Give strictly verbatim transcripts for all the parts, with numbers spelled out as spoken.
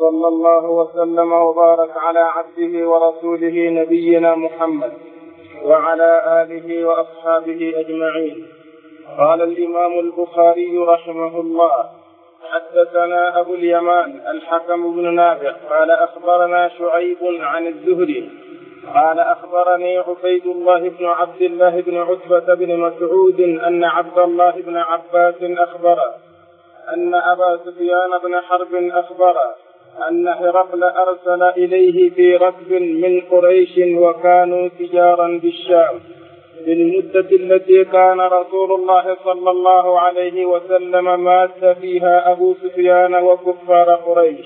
وصلى الله وسلم وبارك على عبده ورسوله نبينا محمد وعلى آله وأصحابه أجمعين. قال الإمام البخاري رحمه الله: حدثنا أبو اليمان الحكم بن نافع قال أخبرنا شعيب عن الزهري قال أخبرني عبيد الله بن عبد الله بن عتبة بن مسعود أن عبد الله بن عباس أخبره أن أبا سفيان بن حرب أخبره أن هرقل أرسل إليه في ركب من قريش وكانوا تجارا بالشام في المدة التي كان رسول الله صلى الله عليه وسلم مات فيها أبو سفيان وكفار قريش،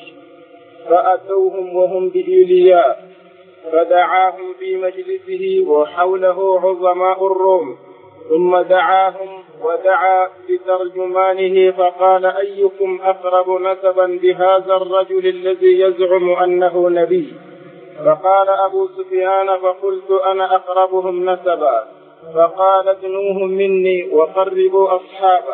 فأتوهم وهم بإيلياء فدعاهم في مجلسه وحوله عظماء الروم، ثم دعاهم ودعا بترجمانه فقال: أيكم أقرب نسبا بهذا الرجل الذي يزعم أنه نبي؟ فقال أبو سفيان: فقلت أنا أقربهم نسبا. فقال: ادنوه مني وقربوا أصحابه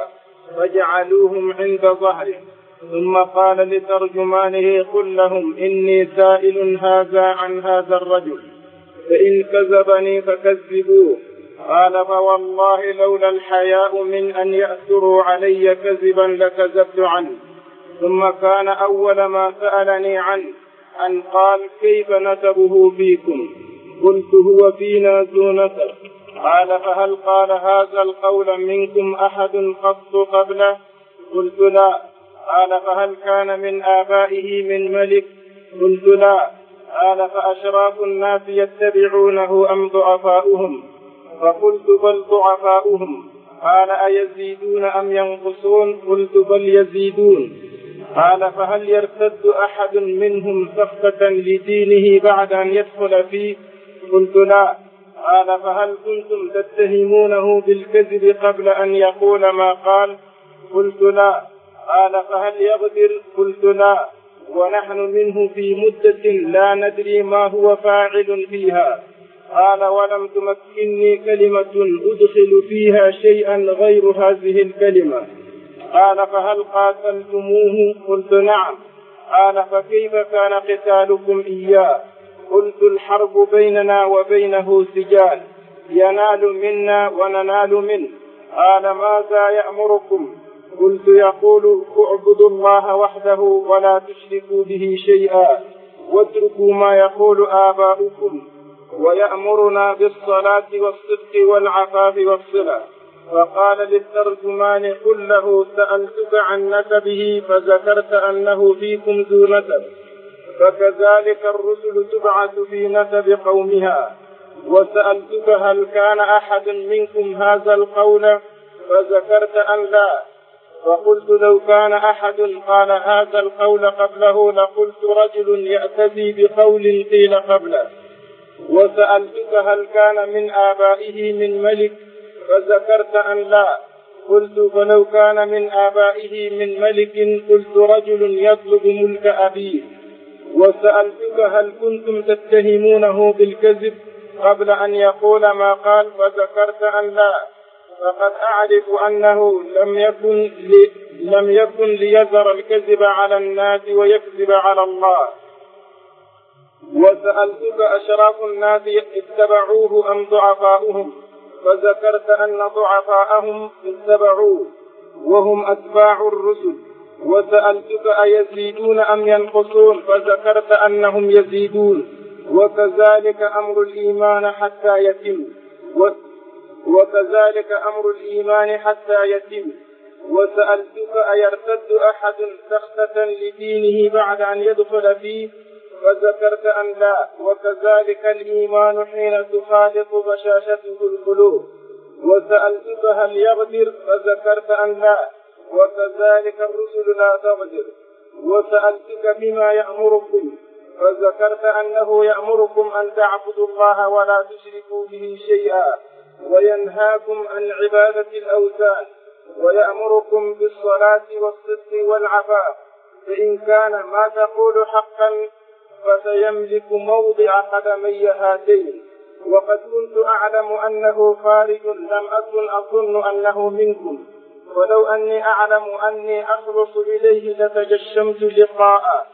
فجعلوهم عند ظهره، ثم قال لترجمانه: قل لهم إني سائل هذا عن هذا الرجل، فإن كذبني فكذبوه. قال: فوالله لولا الحياء من أن يأثروا علي كذبا لكذبت عنه. ثم كان أول ما سألني عنه أن قال: كيف نسبه فيكم؟ قلت: هو فينا ذو نسب. قال: فهل قال هذا القول منكم أحد قط قبله؟ قلت: لا. قال: فهل كان من آبائه من ملك؟ قلت: لا. قال: فأشراف الناس يتبعونه أم ضعفاؤهم؟ فقلت: بل ضعفاؤهم. قال: أيزيدون أم ينقصون؟ قلت: بل يزيدون. قال: فهل يرتد أحد منهم سخطة لدينه بعد أن يدخل فيه؟ قلت: لا. قال: فهل كنتم تتهمونه بالكذب قبل أن يقول ما قال؟ قلت: لا. قال: فهل يغدر؟ قلت: لا. ونحن منه في مدة لا ندري ما هو فاعل فيها. قال: ولم تمكنني كلمة أدخل فيها شيئا غير هذه الكلمة. قال: فهل قاتلتموه؟ قلت: نعم. قال: فكيف كان قتالكم إياه؟ قلت: الحرب بيننا وبينه سجال، ينال منا وننال منه. قال: ماذا يأمركم؟ قلت: يقول: اعبدوا الله وحده ولا تشركوا به شيئا واتركوا ما يقول آباؤكم، ويأمرنا بالصلاة والصدق والعفاف والصلة. فقال للترجمان: قل له سألتك عن نسبه فذكرت أنه فيكم ذو نسب، فكذلك الرسل تبعث في نسب قومها. وسألتك هل كان أحد منكم هذا القول فذكرت أن لا، فقلت: لو كان أحد قال هذا القول قبله لقلت رجل يأتدي بقول قيل قبله. وسألتك هل كان من آبائه من ملك فذكرت أن لا، قلت: فلو كان من آبائه من ملك قلت رجل يطلب ملك أبيه. وسألتك هل كنتم تتهمونه بالكذب قبل أن يقول ما قال فذكرت أن لا، فقد أعرف أنه لم يكن لي لم يكن ليذر الكذب على الناس ويكذب على الله. وسألتك أشراف الناس اتبعوه أم ضعفاؤهم؟ فذكرت أن ضعفاءهم اتبعوه وهم أتباع الرسل. وسألتك أيزيدون أم ينقصون؟ فذكرت أنهم يزيدون. وكذلك أمر الإيمان حتى يتم وكذلك أمر الإيمان حتى يتم. وسألتك أيرتد أحد سخطة لدينه بعد أن يدخل فيه؟ فذكرت أن لا. وكذلك الإيمان حين تخالط بشاشته القلوب. وسألتك هل يغدر؟ فذكرت أن لا. وكذلك الرسل لا تغدر. وسألتك بما يأمركم؟ فذكرت أنه يأمركم أن تعبدوا الله ولا تشركوا به شيئا، وينهاكم عن عبادة الأوثان، ويأمركم بالصلاة والصدق والعفاف. فإن كان ما تقول حقا فسيملك موضع قدمي هاتين. وقد كنت أعلم أنه خارج لم أكن أظن أنه منكم، ولو أني أعلم أني أخلص إليه لتجشمت لقاءه.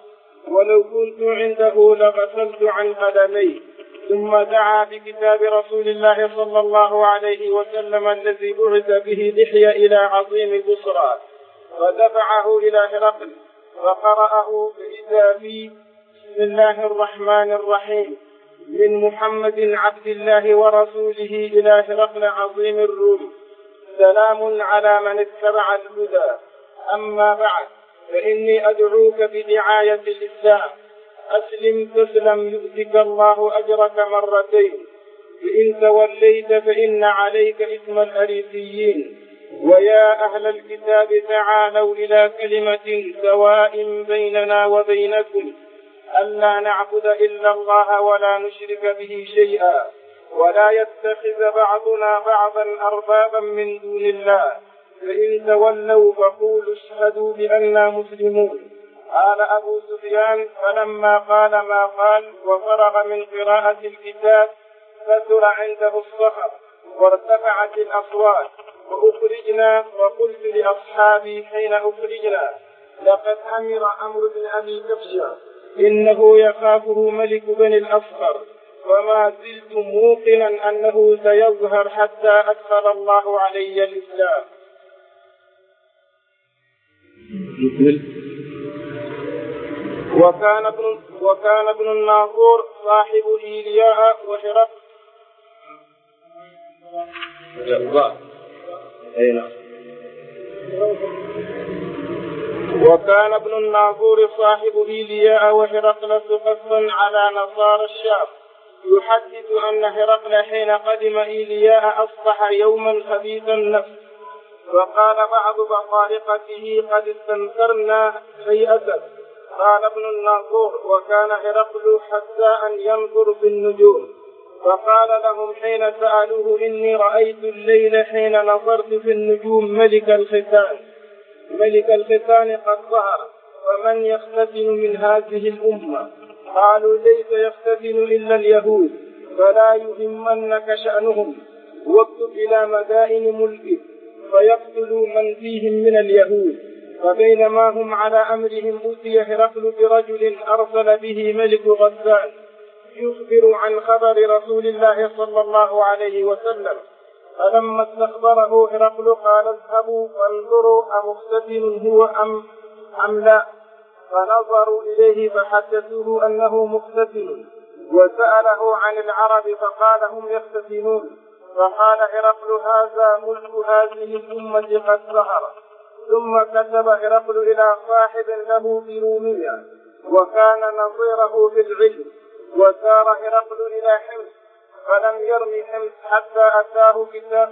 ولو كنت عنده لغسلت عن قدمي. ثم دعا بكتاب رسول الله صلى الله عليه وسلم الذي بعث به دحية إلى عظيم بصرى، ودفعه إلى هرقل فقرأه فإذا فيه: بسم الله الرحمن الرحيم، من محمد عبد الله ورسوله إلى هرقل عظيم الروم، سلام على من اتبع الهدى. أما بعد، فإني أدعوك بدعاية الإسلام، أسلم تسلم يؤتك الله أجرك مرتين، فإن توليت فإن عليك إثم الأريسيين. ويا أهل الكتاب تعالوا إلى كلمة سواء بيننا وبينكم ألا نعبد إلا الله ولا نشرك به شيئا، ولا يتخذ بعضنا بعضا أربابا من دون الله، فإن تولوا فقولوا اشهدوا بأننا مسلمون. قال أبو سفيان: فلما قال ما قال وفرغ من قراءة الكتاب كثر عنده الصخر وارتفعت الأصوات وأخرجنا، وقلت لأصحابي حين أخرجنا: لقد أمر عمرو بن أبي كبشة إنه يخافه ملك بني الأصفر، وما زلت موقنا أنه سيظهر حتى أدخل الله علي الإسلام. وكان ابن وكان ابن الناظور صاحب إيلياء وهرقل وكان ابن الناظور صاحب إيلياء وهرقل سقفا على نصارى الشام، يحدث أن هرقل حين قدم إيلياء أصبح يوما خبيث النفس، وقال بعض بطارقته: قد استنكرنا هيئتك. قال ابن الناظور: وكان هرقل حتى أن ينظر في النجوم، فقال لهم حين سألوه: إني رأيت الليل حين نظرت في النجوم ملك الختان ملك الختان قد ظهر، ومن يختتن من هذه الأمة؟ قالوا: ليس يختتن إلا اليهود، فلا يهمنك شأنهم، واكتب إلى مدائن ملكه فيقتلوا من فيهم من اليهود. فبينما هم على أمرهم أتي هرقل برجل أرسل به ملك غسان يخبر عن خبر رسول الله صلى الله عليه وسلم. فلما استخبره هرقل قال: اذهبوا وانظروا أمختتن هو أم, أم لا. فنظروا إليه فحدثوه أنه مختتن، وسأله عن العرب فقال: هم يختتنون. فقال هرقل: هذا ملك هذه الأمة قد ظهر. ثم كتب هرقل إلى صاحب له برومية وكان نظيره في العلم، وسار هرقل إلى حمص، فلم يرم حمص حتى أتاه كتاب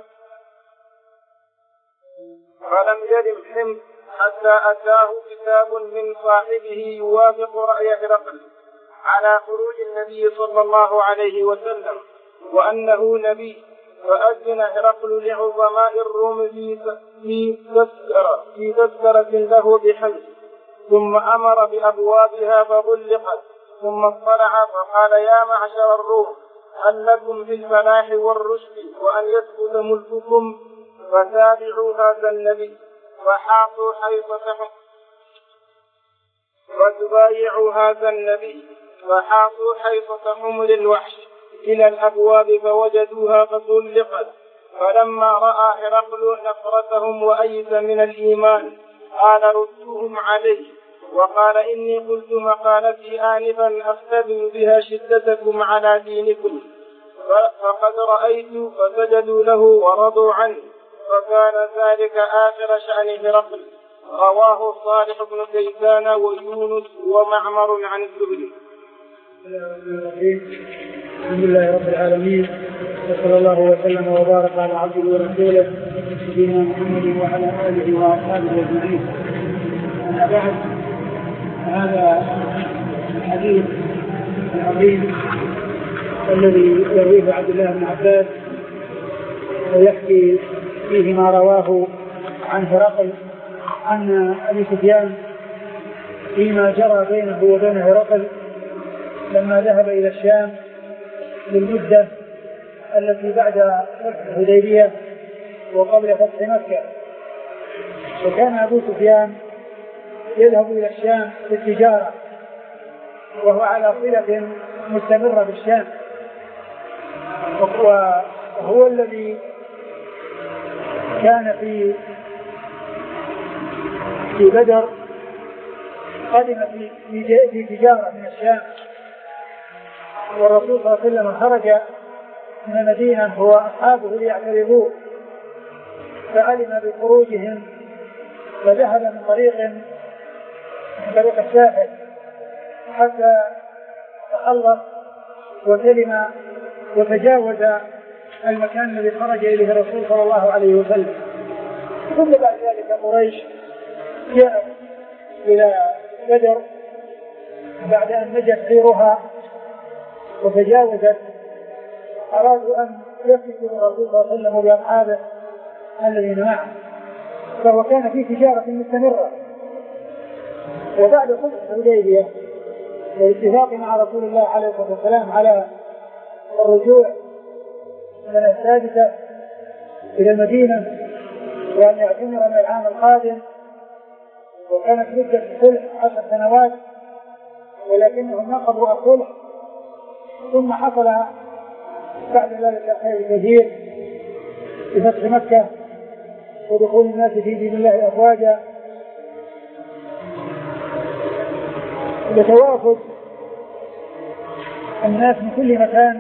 فلم يرم حمص حتى أتاه كتاب من صاحبه يوافق رأي هرقل على خروج النبي صلى الله عليه وسلم وأنه نبي. فأذن هرقل لعظماء الروم في تذكرة في تذكرة له بحمص، ثم أمر بأبوابها فغلقت، ثم اطلع فقال: يا معشر الروم، هل لكم في الفلاح والرشد وأن يسقط ملككم؟ فتابعوا هذا النبي وحاطوا حيطتهم وتبايعوا هذا النبي فحاطوا حيطة حمر الوحش إلى الأبواب فوجدوها فغلقت. فلما رأى هرقل نفرتهم وأيس من الإيمان قال: ردوهم عليه. وقال: إني قلت مقالتي آنفا أختبر بها شدتكم على دينكم، فقد رأيت. فسجدوا له ورضوا عنه، فكان ذلك آخر شأن هرقل. رواه صالح بن كيسان ويونس ومعمر عن الزهري. الحمد لله رب العالمين، وصلى الله وسلم وبارك على عبده ورسوله سيدنا محمد وعلى آله وأصحابه أجمعين. أما بعد، هذا الحديث العظيم الذي يرويه عبد الله بن عباس ويحكي فيه ما رواه عن هرقل عن أبي سفيان فيما جرى بينه وبين هرقل لما ذهب إلى الشام للمدة التي بعد فتح الحديبية وقبل فتح مكة. وكان أبو سفيان يذهب إلى الشام للتجارة وهو على صلة مستمرة بالشام، وهو الذي كان في في بدر، قدم في في تجارة من الشام، والرسول صلى الله عليه وسلم خرج من المدينة هو أصحابه ليعترضوه، فعلم بخروجهم فذهب من طريق من طريق الساحل حتى تخلص وسلم وتجاوز المكان الذي خرج إليه الرسول صلى الله عليه وسلم. ثم بعد ذلك قريش جاءت إلى بدر بعد أن نجت خيرها وتجاوزت، أرادوا أن يفتكوا الرسول صلى الله عليه وسلم بأصحابه الذين معه، فهو كان في تجارة مستمرة. وبعد صلح الحديبية والاتفاق مع رسول الله عليه الصلاة والسلام على الرجوع من السادسة إلى المدينة وأن يعتمر من العام القادم، وكانت مدة الصلح عشر سنوات، ولكنهم نقضوا الصلح. ثم حصل بعد ذلك خير كثير بفتح مكة ودخول الناس في دين الله أفواجا، وتوافد الناس من كل مكان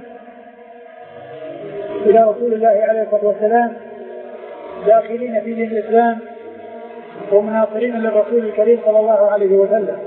إلى رسول الله عليه الصلاة والسلام داخلين في دين الإسلام ومناصرين للرسول الكريم صلى الله عليه وسلم.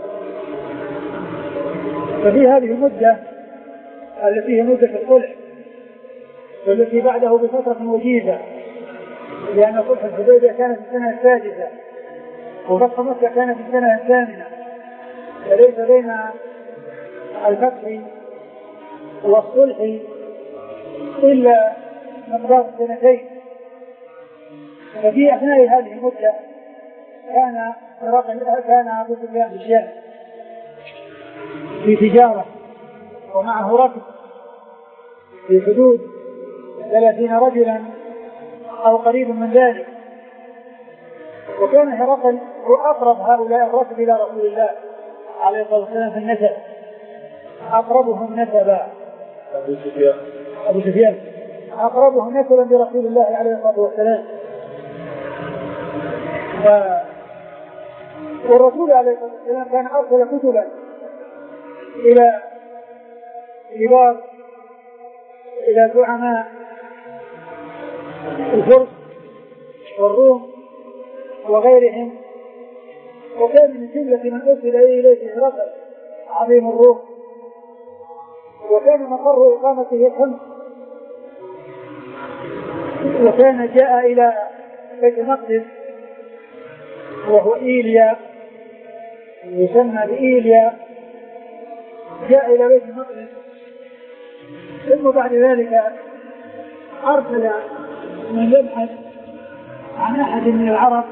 ففي هذه المدة التي هي مدة الصلح والتي بعده بفترة وجيزة، لأن صلح الحديبية كانت في السنة السادسة وفتح مكة كانت في السنة الثامنة، فليس بين الفتح والصلح إلا مقدار سنتين. ففي أثناء هذه المدة كان كان أبو سفيان في الشام في تجارة ومعه ركب في حدود ثلاثين رجلا أو قريب من ذلك، وكان هرقل هو أقرب هؤلاء الركب إلى رسول الله عليه الصلاة والسلام في النسب، أقربهم نسبا أبو سفيان أبو سفيان أقربهم نسبا برسول الله عليه الصلاة والسلام. ف... والرسول عليه الصلاة والسلام كان أرسل كتبا إلى كبار إلى زعماء الفرس والروم وغيرهم، وكان من جملة من أرسل إليه هرقل عظيم الروم، وكان مقر إقامته خمس، وكان جاء إلى بيت المقدس وهو إيليا يسمى بإيليا، جاء إلى بيت المقدس. ثم بعد ذلك أرسل من يبحث عن أحد من العرب،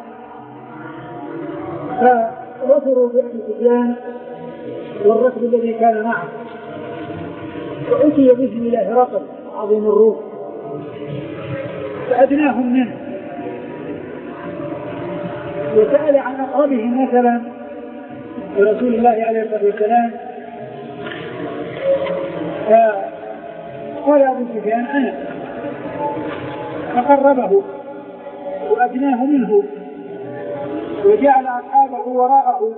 فوصلوا بأبي سفيان والركب الذي كان معه، فأتي به إلى هرقل عظيم الروم فأدناهم منه، وسأل عن أقربهم مثلا لرسول الله عليه الصلاة والسلام، فقال أبو سفيان أنا، فقربه وأدناه منه وجعل أصحابه وراءه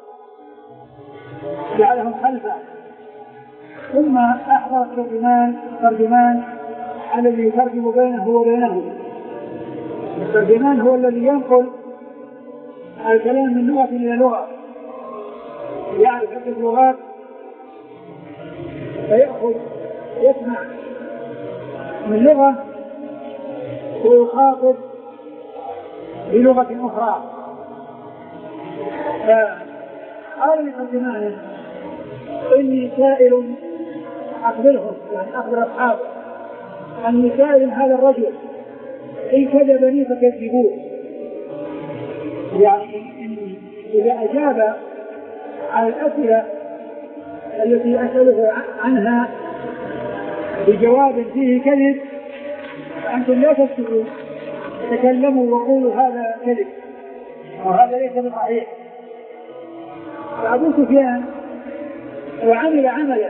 جعلهم خلفه، ثم أحضر الترجمان ترجمان الذي يترجم بينه وبينه. الترجمان هو الذي ينقل الكلام من لغة إلى لغة، يعرف عدة اللغات فيأخذ يسمع من لغة ويخاطب بلغة أخرى. فقال لترجمانه إني سائل أخبرهم، يعني أخبر أصحابه أني سائل هذا الرجل إن كذبني فكذبوه، يعني إذا أجاب على الأسئلة التي أسأله عنها بجواب فيه كذب فأنتم لا تسكتوا، تكلموا وقولوا هذا كذب وهذا ليس بصحيح. فأبو سفيان وعمل عملا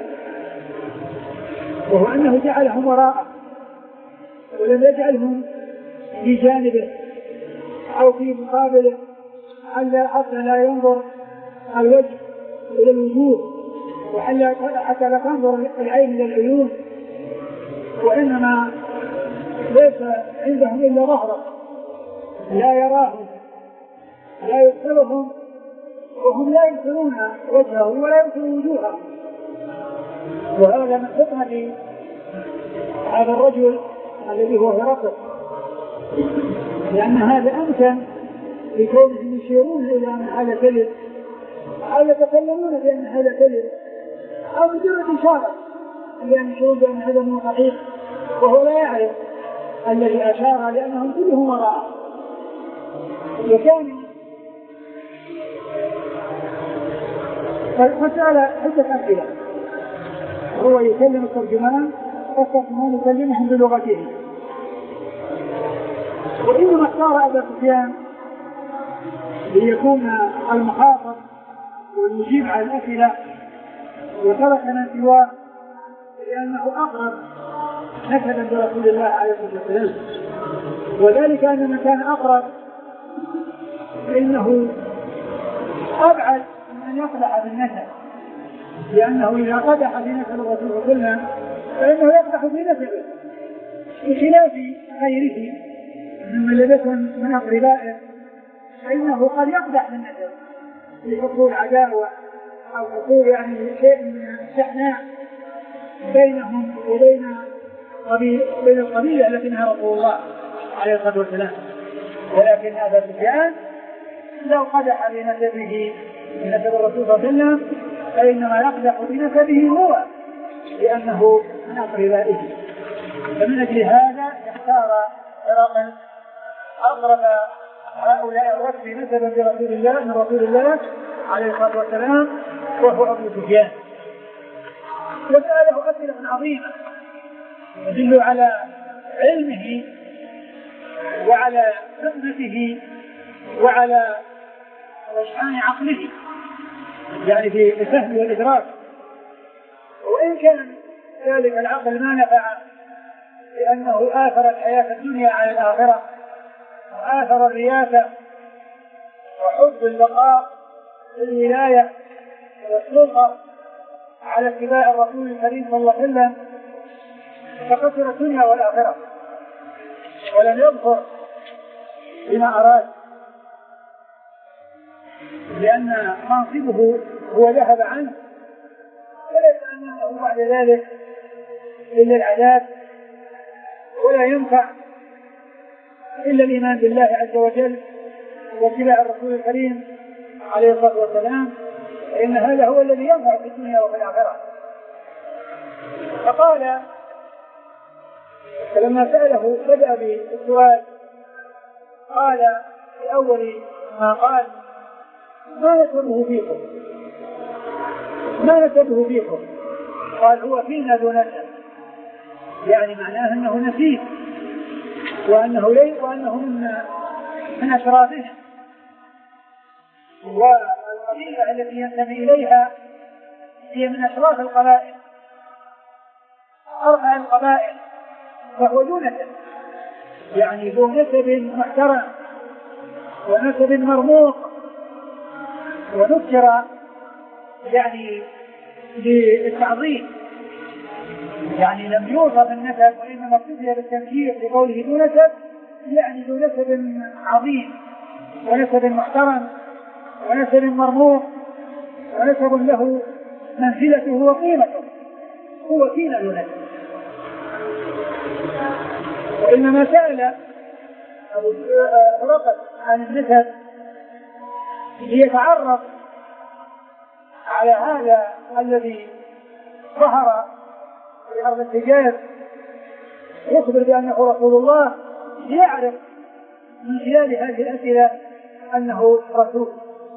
وهو أنه جعلهم وراءه ولم يجعلهم في جانبه أو في مقابله حتى لا ينظر الوجه إلى الوجوه وحتى لا تنظر العين إلى العيون، وإنما ليس عندهم إلا ظهره لا يراهم لا يبصرهم وهم لا يبصرون وجهه ولا يبصرون وجوههم. وهذا من حكمة هذا الرجل الذي هو هرقل، لأن هذا أمكن بكونهم يشيرون إلى أن هذا كذب أو يتكلمون بأن هذا كذب أو مجرد إشارة لأن يشيرون بأن هذا من صحيح وهو لا يعرف الذي أشار لأنهم كلهم وراءه. وكان فسأل عدة أسئلة، هو يكلم الترجمان والترجمان يكلمهم بلغته. وإنما اختار أبا سفيان ليكون المخاطب والمجيب على الأسئلة وترك من سواه لأنه أقرب نسبا برسول الله عليه الصلاة والسلام، وذلك أن من كان أقرب فإنه أبعد من أن يقدح في النسب، لأنه إذا قدح في نسب الرسول صلى الله عليه وسلم فإنه يقدح في نسبه بخلاف غيره ممن لم يكن من أقربائه، فإنه قد يقدح في النسب لحصول عداوة أو حصول يعني شيء من الشحناء بينهم وبين بين القبيلة التي نهى رسول الله عليه الصلاة والسلام. ولكن أبا سفيان لو قدح بنسبه بنسب الرسول صلى الله عليه وسلم فإنما يقدح بنسبه هو لأنه من أقربائه. فمن أجل هذا اختار هرقل أقرب هؤلاء الركب نسبا برسول الله من رسول الله عليه الصلاة والسلام وهو أبو سفيان. وسأله أسئلة عظيمة يدل على علمه وعلى حكمته وعلى رجحان عقله يعني في الفهم والإدراك. وإن كان ذلك العقل ما نفع لأنه آثر الحياة الدنيا على الآخرة وآثر الرياسة وحب اللقاء الولاية والسلطة على اتباع الرسول الكريم صلى الله عليه وسلم، فخسر الدنيا والآخرة ولم يظهر بما أراد، لأن منصبه هو ذهب عنه وليس أنه بعد ذلك إلا العذاب ولا ينفع إلا الإيمان بالله عز وجل واتباع الرسول الكريم عليه الصلاة والسلام، فإن هذا هو الذي ينفع في الدنيا وفي الآخرة. فقال فلما سأله بدأ بالسؤال قال في أول ما قال ما نسبه فيكم ما نسبه فيكم قال هو فينا ذو نسب، يعني معناه أنه نسيب وأنه ليس وأنه من من أشرافهم، والقبيلة التي ينتمي إليها هي من أشراف القبائل أربع القبائل، فهو ذو نسب يعني ذو نسب محترم ونسب مرموق ونكر يعني للتعظيم، يعني لم يوصف النسب وإنما ابتدأ بالتنكير بقوله ذو نسب، يعني ذو نسب عظيم ونسب محترم ونسب مرموق ونسب له منزلته وقيمته، هو فينا ذو نسب. وإنما سأل أبو هرقل عن النسب ليتعرف على هذا الذي ظهر في أرض الحجاز يخبر بأنه رسول الله، ليعرف من خلال هذه الأسئلة أنه رسول.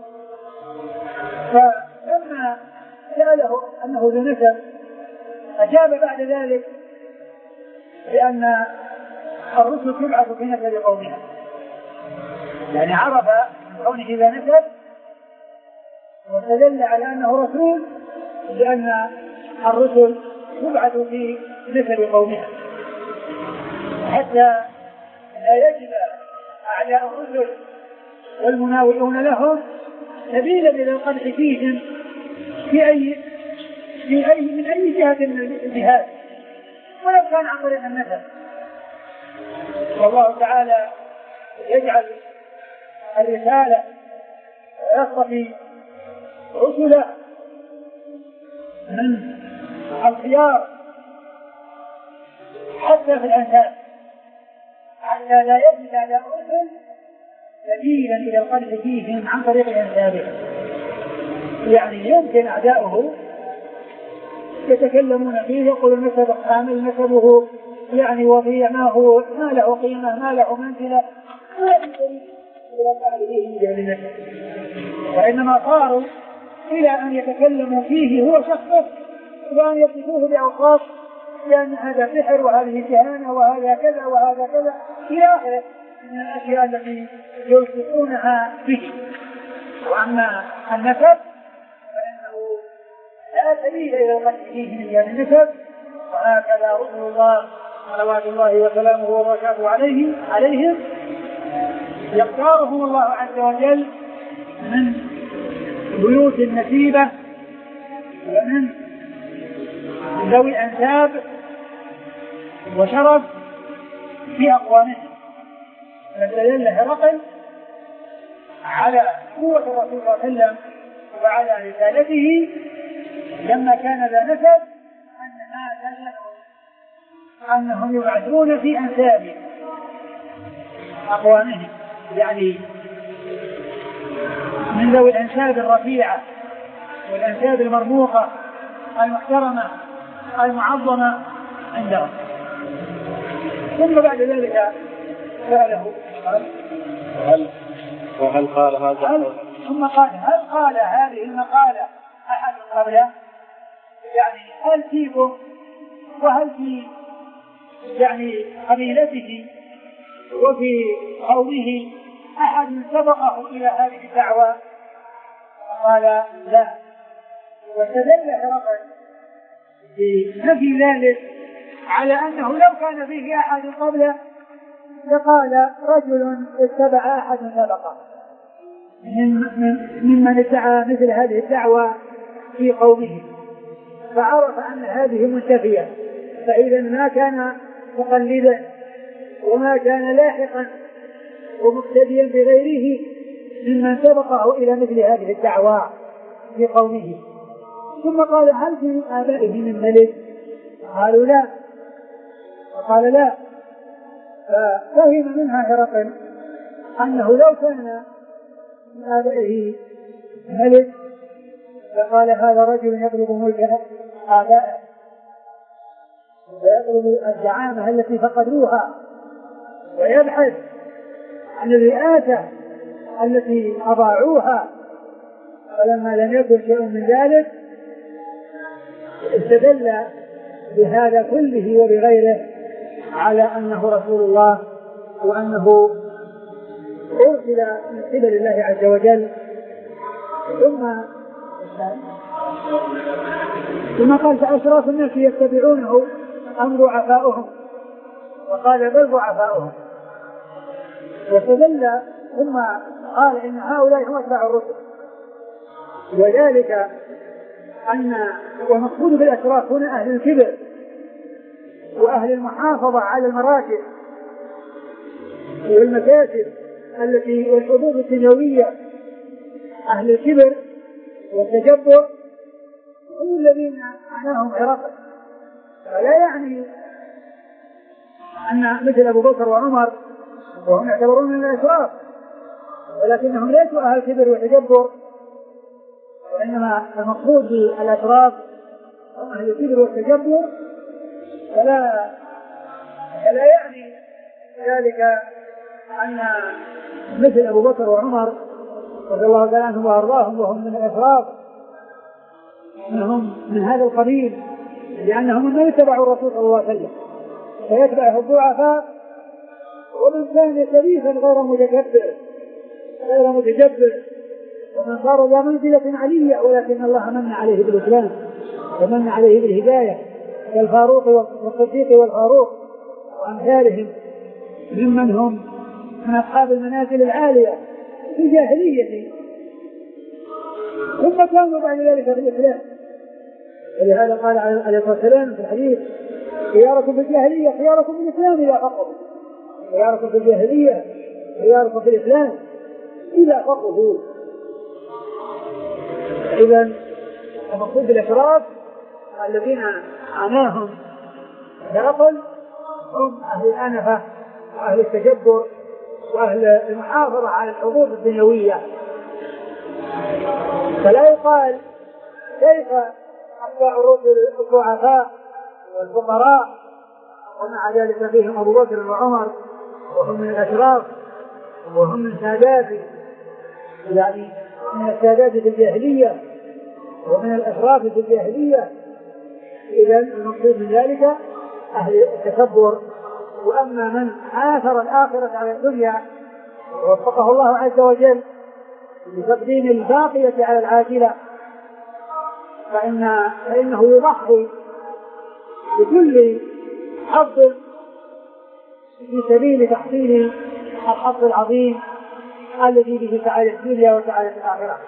فلما سأله أنه ذو نسب أجاب بعد ذلك بأن الرسل تبعث في نسب قومها، يعني عرف كونه ذا نسب واستدل على أنه رسول لأن الرسل تبعث في نسب قومها، حتى لا يجد أعداء الرسل والمناوئون لهم سبيلا إلى القدح فيهم في أي في أي من أي جهة من الجهات ولو كان عن طريق النسب. والله تعالى يجعل الرسالة ويصطفي رسله من الخيار حتى في الأنساب، حتى لا يجد على الرسل سبيلا إلى القدح فيهم عن طريق أنسابهم. يعني يمكن أعداؤه يتكلمون فيه يقول نسب حامل نسبه يعني وضيع، ما هو ما له قيمة ما له منزلة، ما يدري إلى القدح فيه من النسب، وإنما صاروا إلى أن يتكلموا فيه هو شخصه وأن يصفوه بأوصاف لأن هذا سحر وهذه كهانة وهذا كذا وهذا كذا إلى آخره من الأشياء التي يلصقونها به. وأما النسب فإنه لا سبيل إلى القدح فيه من جهة النسب، وهكذا رسل الله صلوات الله وسلامه وبركاته عليه عليهم يختارهم الله عز وجل من بيوت نسيبة ومن ذوي أنساب وشرف في أقوامهم. فدل هرقل على قوة الرسول صلى الله عليه وسلم وعلى رسالته لما كان ذا نسب أن هذا أنهم يبعثون في أنساب أقوامهم، يعني من ذوي الأنساب الرفيعة والأنساب المرموقة المحترمة المعظمة عندهم. ثم بعد ذلك سأله هل وهل قال هذا هل ثم قال هل قال هذه المقالة أحد قبله؟ يعني هل فيكم وهل في يعني قبيلته وفي قومه أحد سبقه إلى هذه الدعوة؟ قال لا. واستدل هرقل بنفي ذلك على أنه لو كان فيه أحد قبله لقال رجل اتبع أحد سبقه ممن ادعى مثل هذه الدعوة في قومه، فعرف أن هذه منتفية، فإذا ما كان مقلدا وما كان لاحقا ومقتديا بغيره ممن سبقه إلى مثل هذه الدعوة في قومه. ثم قال هل في آبائه من ملك؟ قالوا لا. فقال لا. ففهم منها هرقل أنه لو كان من آبائه ملك فقال هذا رجل يطلب ملك آبائه ويطلب الزعامة التي فقدوها ويبحث عن الرئاسة التي أضاعوها. فلما لم يكن شيء من ذلك استدل بهذا كله وبغيره على أنه رسول الله وأنه أرسل من قبل الله عز وجل. ثم ثم قال فأشراف الناس يتبعونه أم ضعفاؤهم؟ وقال بل ضعفاؤهم. واستدل ثم قال إن هؤلاء هم أتباع الرسل، وذلك أن والمقصود بالأشراف هنا أهل الكبر وأهل المحافظة على المراكز والمكاسب التي والحظوظ الدنيوية، أهل الكبر والتجبر هم الذين معناهم هرقل. فلا يعني أن مثل أبو بكر وعمر وهم يعتبرون من الأشراف، ولكنهم ليسوا أهل الكبر والتجبر، وإنما المقصود بالأشراف هم أهل الكبر والتجبر. فلا فلا يعني ذلك أن مثل أبو بكر وعمر رضي الله تعالى عنهم وأرضاهم وهم من الأشراف أنهم من هذا القبيل، لأنهم من اتبعوا الرسول صلى الله عليه وسلم فيتبعه الضعفاء، ومن كان شريفا غير متكبر غير متجبر ومن صار ذا منزلة علية ولكن الله من عليه بالإسلام ومن عليه بالهداية كالفاروق والصديق والفاروق وأمثالهم ممن هم من أصحاب المنازل العالية في الجاهلية، ثم كانوا بعد ذلك في الإسلام. ولهذا قال عليه الصلاة والسلام في الحديث: خياركم في الجاهلية خياركم في الإسلام إذا فقهوا. خياركم في الجاهلية خياركم في الإسلام إذا فقهوا. إذن المقصود بالأشراف الذين عناهم هرقل هم أهل الأنفة وأهل التجبر وأهل المحافظة على الحظوظ الدنيوية. فلا يقال كيف أتباع الرسل الضعفاء والفقراء ومع ذلك فيهم أبو بكر وعمر وهم من الأشراف وهم من سادات، يعني من السادات في الجاهلية ومن الأشراف في الجاهلية. إذن المقصود من ذلك أهل التكبر. وأما من آثر الآخرة على الدنيا ووفقه الله عز وجل بتقديم الباقية على العاجلة فإن فإنه يضحي بكل حظ في سبيل تحصيل الحظ العظيم الذي به سعادة الدنيا وسعادة الآخرة.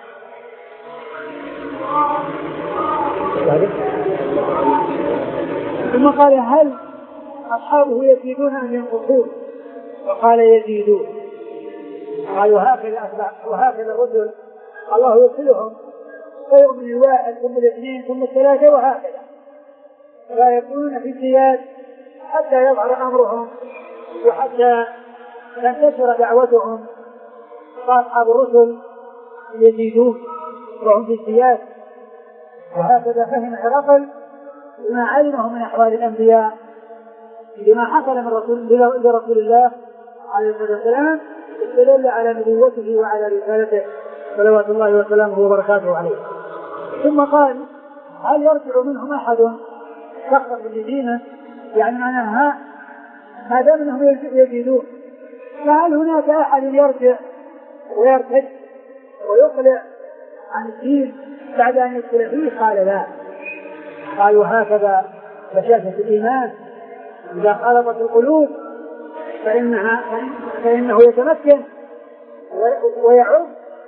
ثم قال: هل أصحابه يزيدون أم ينقصون؟ وقال: يزيدون. قالوا: هكذا وهكذا الرسل الله يرسلهم فيؤمن الواحد ثم الاثنين ثم الثلاثة وهكذا، لا يكونون في ازدياد حتى يظهر أمرهم وحتى تنتشر دعوتهم. فأصحاب الرسل يزيدون وهم في ازدياد. وهكذا فهم هرقل ما علمه من أحوال الأنبياء بما حصل من رسول لرسول الله عليه الصلاة والسلام، استدل على نبوته وعلى رسالته صلوات الله وسلامه وبركاته عليه. ثم قال: هل يرجع منهم أحد شخصا بالدين؟ يعني معناها ما دام انهم يزيدون فهل هناك أحد يرجع ويرتد ويقلع عن الدين بعد أن يدخل فيه؟ قال: لا. قال: وهكذا بشاشة الإيمان إذا خلطت القلوب فإنها فإنه يتمكن ويعود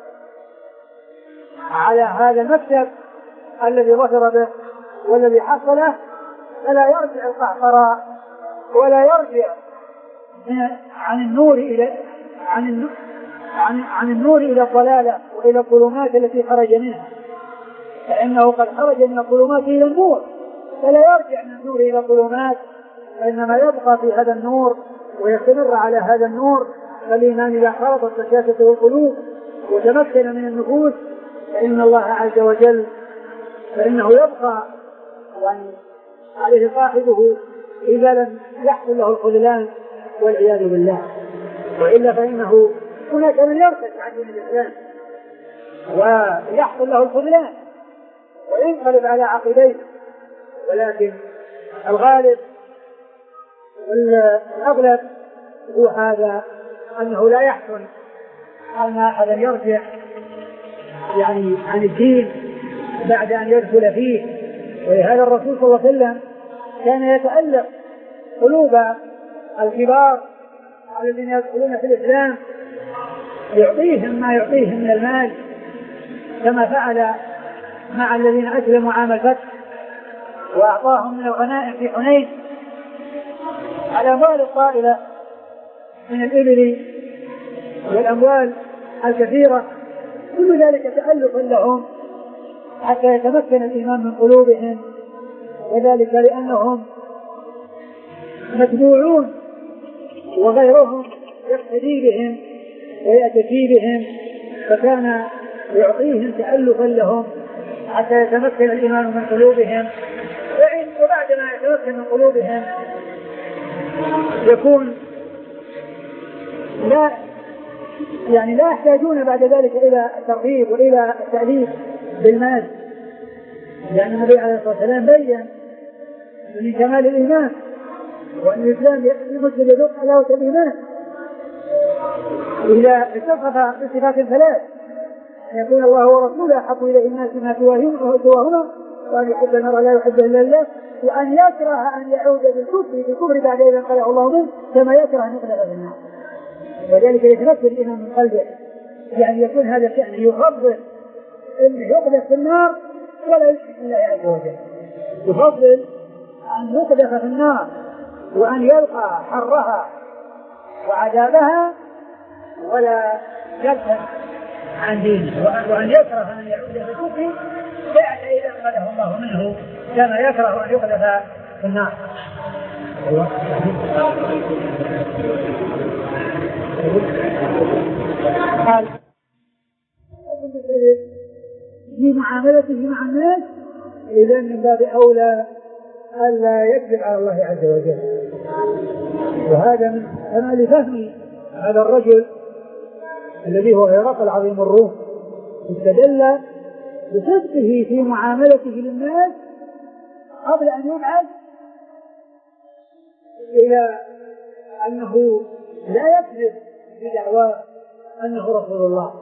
على هذا المكسب الذي ظفر به والذي حصله، فلا يرجع القهقراء ولا يرجع عن النور إلى عن النور عن, عن النور إلى الضلالة وإلى الظلمات التي خرج منها، فإنه قد خرج من الظلمات إلى النور، فلا يرجع من النور إلى الظلمات، وإنما يبقى في هذا النور ويستمر على هذا النور. فالإيمان إذا خلطت بشاشته القلوب وتمكن من النفوس فإن الله عز وجل فإنه يبقى يعني عليه صاحبه إذا لم يحصل له الخذلان والعياذ بالله. وإلا فإنه هناك من يرتد عن دين الإسلام ويحصل له الخذلان وينقلب على عقبيه، ولكن الغالب والأغلب هو هذا، أنه لا يحسن أن أحدا يرجع يعني عن الدين بعد أن يدخل فيه. ولهذا الرسول صلى الله عليه وسلم كان يتألق قلوب الكبار الذين يدخلون في الإسلام يعطيهم ما يعطيهم من المال، كما فعل مع الذين أسلموا عام الفتح وأعطاهم من الغنائم في حنين الأموال الطائلة من الإبل والأموال الكثيرة، كل ذلك تألفا لهم حتى يتمكن الإيمان من قلوبهم، وذلك لأنهم متبوعون وغيرهم يقتدي بهم ويأتي بهم، فكان يعطيهم تألفا لهم حتى يتمكن الإيمان من قلوبهم. وبعدما يتمكن من قلوبهم يكون لا يعني لا يحتاجون بعد ذلك إلى الترغيب وإلى التأليف بالمال، لأن النبي عليه الصلاة والسلام بين من كمال الإيمان وأن الإسلام المسلم يذوق حلاوة الإيمان إذا اتصف بصفات ثلاث: أن يكون الله ورسوله أحب إليه الناس ما سواهما وأن يحب المرء لا يحب إلا الله، وأن يكره أن يعود بالكفر بالكفر بعد إذا انقلعه الله منه كما يكره أن يقذف في النار. وذلك يتمكن الإيمان من قلبه، يعني يكون هذا شأنه يفضل أن يقذف في النار ولا يشرك بالله عز وجل، يفضل أن يقذف في النار وأن يلقى حرها وعذابها ولا يبحث عن دينه، وأن يكره أن يعود بالكفر بعد إذا انقذه الله منه كما يكره أن يقذف في النار. قال في معاملته مع الناس إذا من باب أولى ألا يكذب على الله عز وجل. وهذا من كمال فهم هذا الرجل الذي هو هرقل عظيم الروم، استدل بصدقه في معاملته للناس قبل أن يبعث إلى أنه لا يكذب بدعوى أنه رسول الله.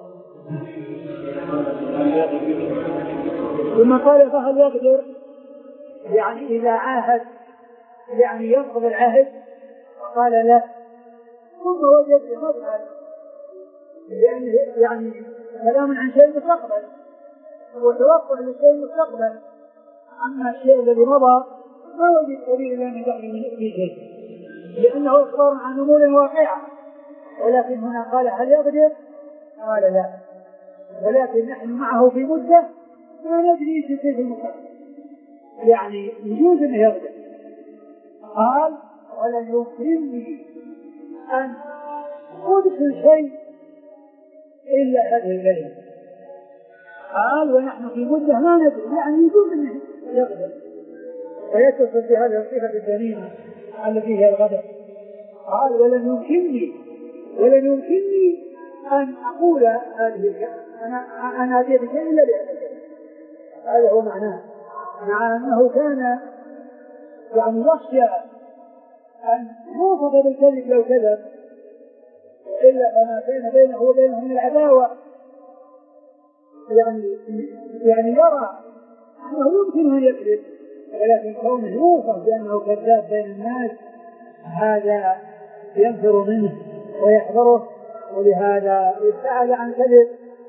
ثم قال فهل يقدر يعني إذا عاهد يعني ينقض العهد؟ قال لا. ثم وجد مذهب يعني يعني كلام عن شيء مستقبل وتوقع للشيء المستقبل، أما الشيء الذي مضى ما وجد دليل أن يدعي من شيء لأنه إخبار عن أمور واقعة. ولكن هنا قال هل يقدر؟ قال لا، ولكن نحن معه في مدة ما ندري في كيف المستقبل، يعني يجوز أن يقدر. قال ولن يمكنني أن أدخل شيء إلا هذه الكلمة. قال ونحن في مدة ما ندري، يعني يجوز أن يقدر ويتصل بهذه الصفة الدميمة التي هي الغدر. قال ولن يمكنني ولن يمكنني أن أقول هذه الكلمة أنا أنا أتي بشيء إلا بهذه الكلمة. هذا هو معناه، مع أنه كان يعني يخشى أن يوصف بالكذب لو كذب، إلا فما كان بينه وبينه من العداوة يعني يعني يرى أنه يمكن أن يكذب، ولكن كونه يوصف بأنه كذاب بين الناس هذا ينفر منه ويحذره، ولهذا يبتعد عن كذب.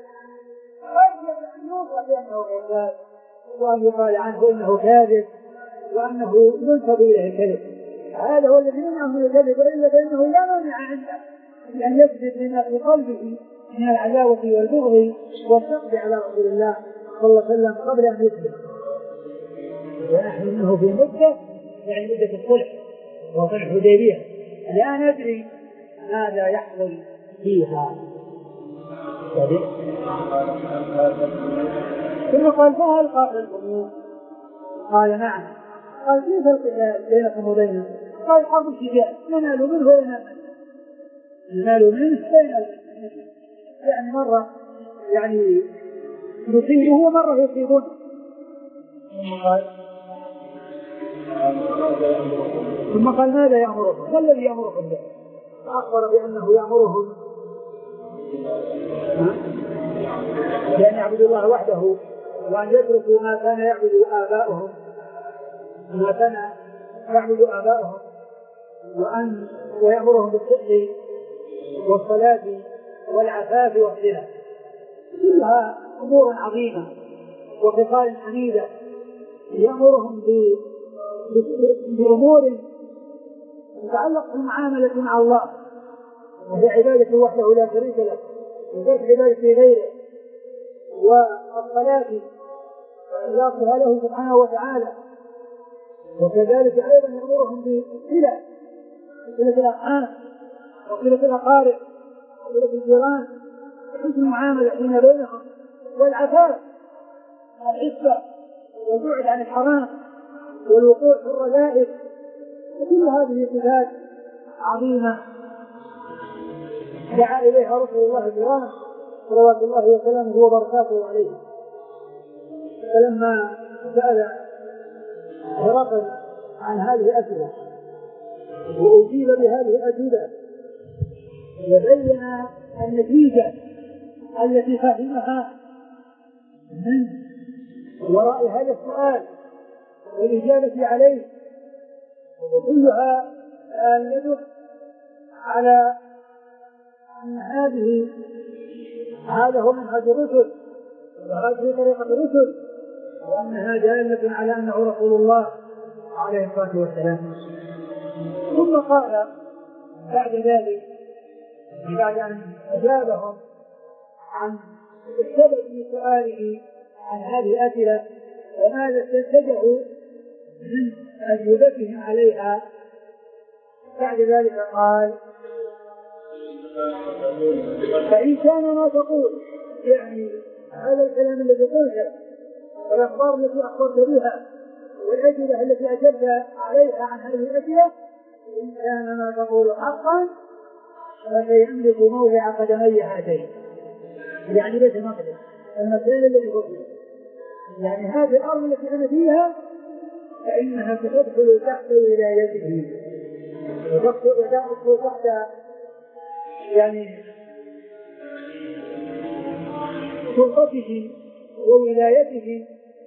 أن يوصف بأنه كذاب وأن يقال عنه إنه كاذب وأنه ينسب إليه الكذب، هذا هو الذي منعه من الكذب، وإلا فإنه لا مانع عنه أن يكذب بما في قلبه من العداوة والبغض والحقد على رسول الله صلى الله عليه وسلم قبل أن يكذب. ونحن منه في مدة يعني مدة الصلح وصلح الحديبية لا ندري ماذا يحصل فيها. ثم قال فهل قاتل الأمور؟ قال نعم. قال كيف القتال بينكم وبينه؟ قال حرب الشجاع ننال منه وينال منه، ننال منه وينال منه، يعني مرة يعني نصيبه ومرة يصيبونه. ثم قال ثم قال ماذا يأمركم؟ ما الذي يأمركم به؟ فأخبر بأنه يأمرهم بأن يعبدوا الله وحده وأن يتركوا ما كان يعبد آباؤهم ما كان يعبد آباؤهم وأن ويأمرهم بالصدق والصلاة والعفاف والصلة، كلها أمور عظيمة وخصال حميدة. يأمرهم بأمور تتعلق بالمعاملة مع الله وهي عبادة وحده لا شريك له وذات عبادة غيره، والصلاة إخلاصها له سبحانه وتعالى، وكذلك أيضا يأمرهم بالصلة، صلة الأرحام وصلة الأقارب وصلة الجيران وحسن المعاملة فيما بينهم، والعفاف العفة والبعد عن الحرام والوقوع في الرذائل، وكل هذه صفات عظيمة دعا إليها رسول الله الكرام صلوات الله وسلامه وبركاته عليه. فلما سأل هرقل عن هذه الأسئلة وأجيب بهذه الأجوبة وبين النتيجة التي فهمها من وراء هذا السؤال والإجابة عليه، وكلها دالة على أن هذه هذا هو منهج الرسل وهذه طريقة الرسل، وأنها دالة على أنه رسول الله عليه الصلاة والسلام. ثم قال بعد ذلك بعد أن أجابهم عن السبب في سؤاله عن هذه الأسئلة وماذا استنتجه من أجوبتهم عليها، بعد ذلك قال: فإن كان ما تقول يعني هذا الكلام الذي قلته والأخبار التي أخبرت بها والأجوبة التي أجبت عليها عن هذه الأسئلة، إن كان ما تقول حقا فسيملك موضع قدمي هاتين، يعني بيت المقدس المكان الذي هو فيه، يعني هذه الأرض التي أنا فيها فإنها ستدخل تحت ولايته وتدخل تحت يعني سلطته وولايته،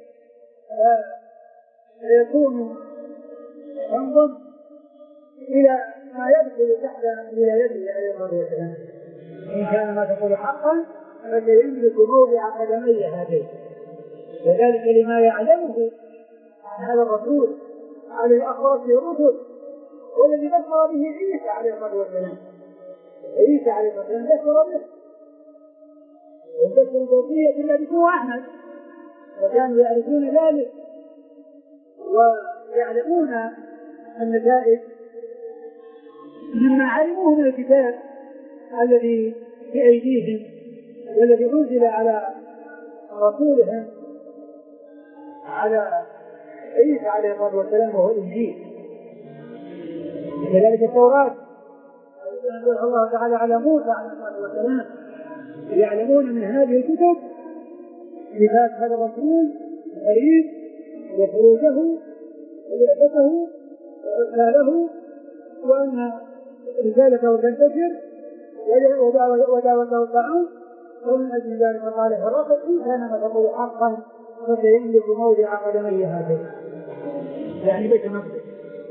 فيكون ينظم إلى ما يدخل تحت ولايته عليه الصلاة والسلام. إن كان ما تقول حقا فسيملك موضع قدمي هاتين، وذلك لما يعلمه عن هذا الرسول على الأخبار في الرسل والذي بشر به عيسى عليه الصلاة والسلام. عيسى عليه الصلاة والسلام بشر به والبشر البوصية الذي هو أحمد، وكانوا يعرفون ذلك ويعلمون النتائج مما علموه من الكتاب الذي في أيديهم والذي أنزل على رسولهم على عيسى عليه الصلاة والسلام وهو الإنجيل. كذلك التوراة يقول الله تعالى على موسى عليه الصلاة والسلام يعلمون من هذه الكتب صفات هذا الرسول الكريم وخروجه وبعثته وإرساله وأن رسالته تنتشر ودعوته تعود، ومن أجل ذلك قال هرقل: إن كان ما تقول حقا فسيملك موضع قدمي هاتين، يعني بيت المقدس.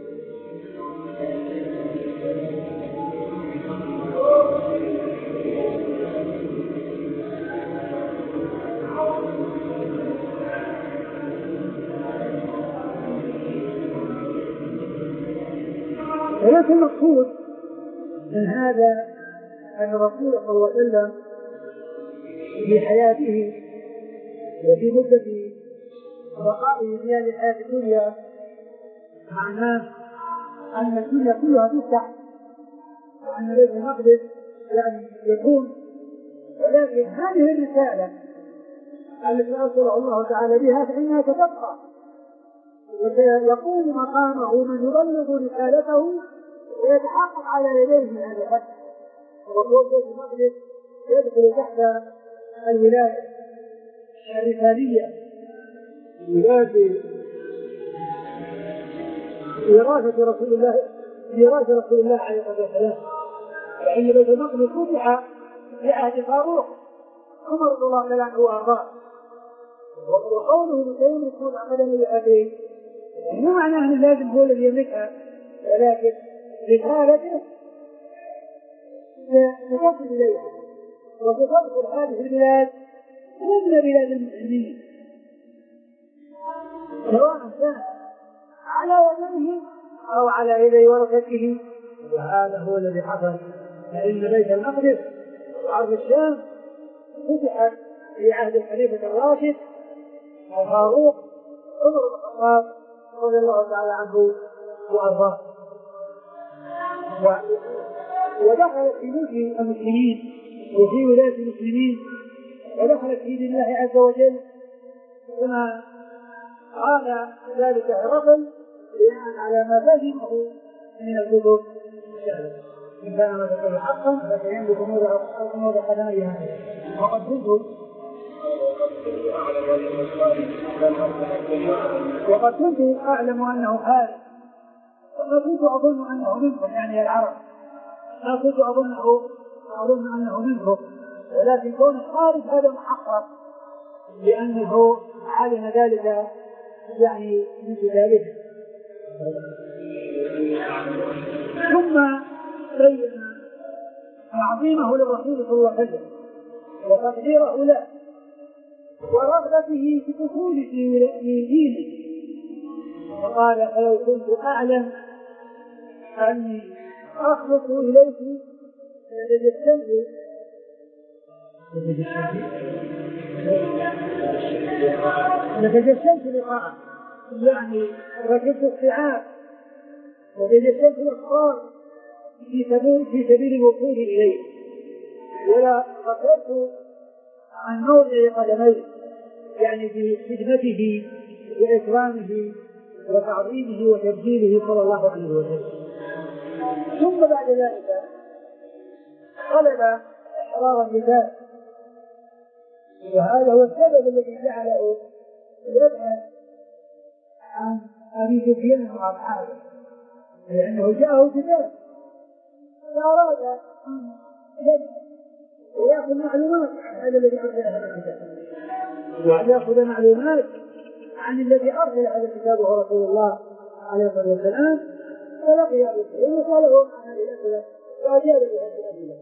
ولكن المقصود من هذا أن الرسول صلى الله عليه وسلم في حياته وفي مدة بقائه في هذه الحياة الدنيا معناه أن الدنيا كلها تفتح وأن بيت المقدس يعني يكون، ولكن هذه الرسالة التي أرسله الله تعالى بها فإنها تتبقى وسيقوم مقامه من يبلغ رسالته ويتحقق على يديه هذا الفتح، وقول بيت المقدس يدخل تحت الولاية الرسالية ولاية وراثة رسول الله وراثة رسول الله عليه الصلاة والسلام، لأن بيت المقدس فتح في عهد فاروق عمر رضي الله تعالى عنه وأرضاه، وقوله سيملك موضع قدمي هاتين مو معناه أنه لازم هو الذي يملكها، ولكن رسالته تصل إليها وتدخل هذه البلاد ضمن بلاد المسلمين، سواء كان على يديه أو على يدي ورثته. وهذا هو الذي حصل، فإن بيت المقدس وأرض الشام فتحت في عهد الخليفة الراشد الفاروق عمر بن الخطاب رضي الله تعالى عنه وأرضاه، ودخلت في ملك المسلمين وفي ولاية المسلمين ودخلت في دين الله عز وجل، كما قال ذلك هرقل بناء على ما فهمه من الكتب الشهر: إن كان ما تقول حقا فسيملك موضع قدمي هاتين. وقد كنت وقد كنت أعلم أنه خارج، وقد كنت أظن أنه منكم، يعني العرب، ما كنت أظنه أظن أنه منكم، ولكن كون خارج هذا محقق، لأنه علم ذلك يعني من كتابه. ثم بين تعظيمه للرسول صلى الله عليه وسلم وتقديره له ورغبته في دخوله في دينه، وقال فلو كنت أعلم أني أخلص إليك لتجسمت لتجسمت لقاءه، يعني ركبت الصعاب وتجسمت الأخبار في سبيل في سبيل الوصول إليه، ولا غفلت عن موضع قدميه يعني في خدمته وإكرامه وتعظيمه وتبجيله صلى الله عليه وسلم. ثم بعد ذلك طلب إحرار النساء، وهذا هو السبب الذي جعله يبحث عن أبي سفيان وأصحابه، لأنه جاءه كتاب فأراد أن يبحث ويأخذ معلومات عن هذا الذي أرسل هذا الكتاب، وأن يأخذ معلومات عن الذي أرسل هذا الكتاب وهو رسول الله عليه الصلاة والسلام. فلقي أبو سفيان وسأله عن هذه الأسئلة وأجاب بهذه الأسئلة.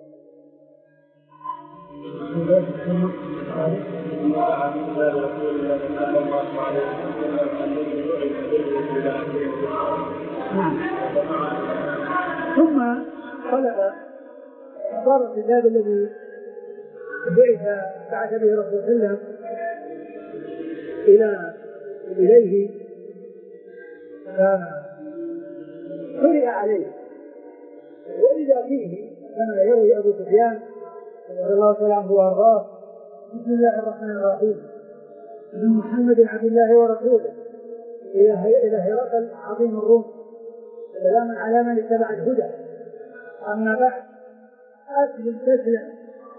ثم طلب إحضار الكتاب الذي بعث بعث به الرسول صلى الله عليه وسلم إلى إليه، فقرئ عليه وإذا فيه كما يروي أبو سفيان رضي الله تعالى عنه وأرضاه: بسم الله الرحمن الرحيم، من محمد عبد الله ورسوله إلى هرقل عظيم الروم، سلاما على من اتبع الهدى، أما بعد أسلم تسلم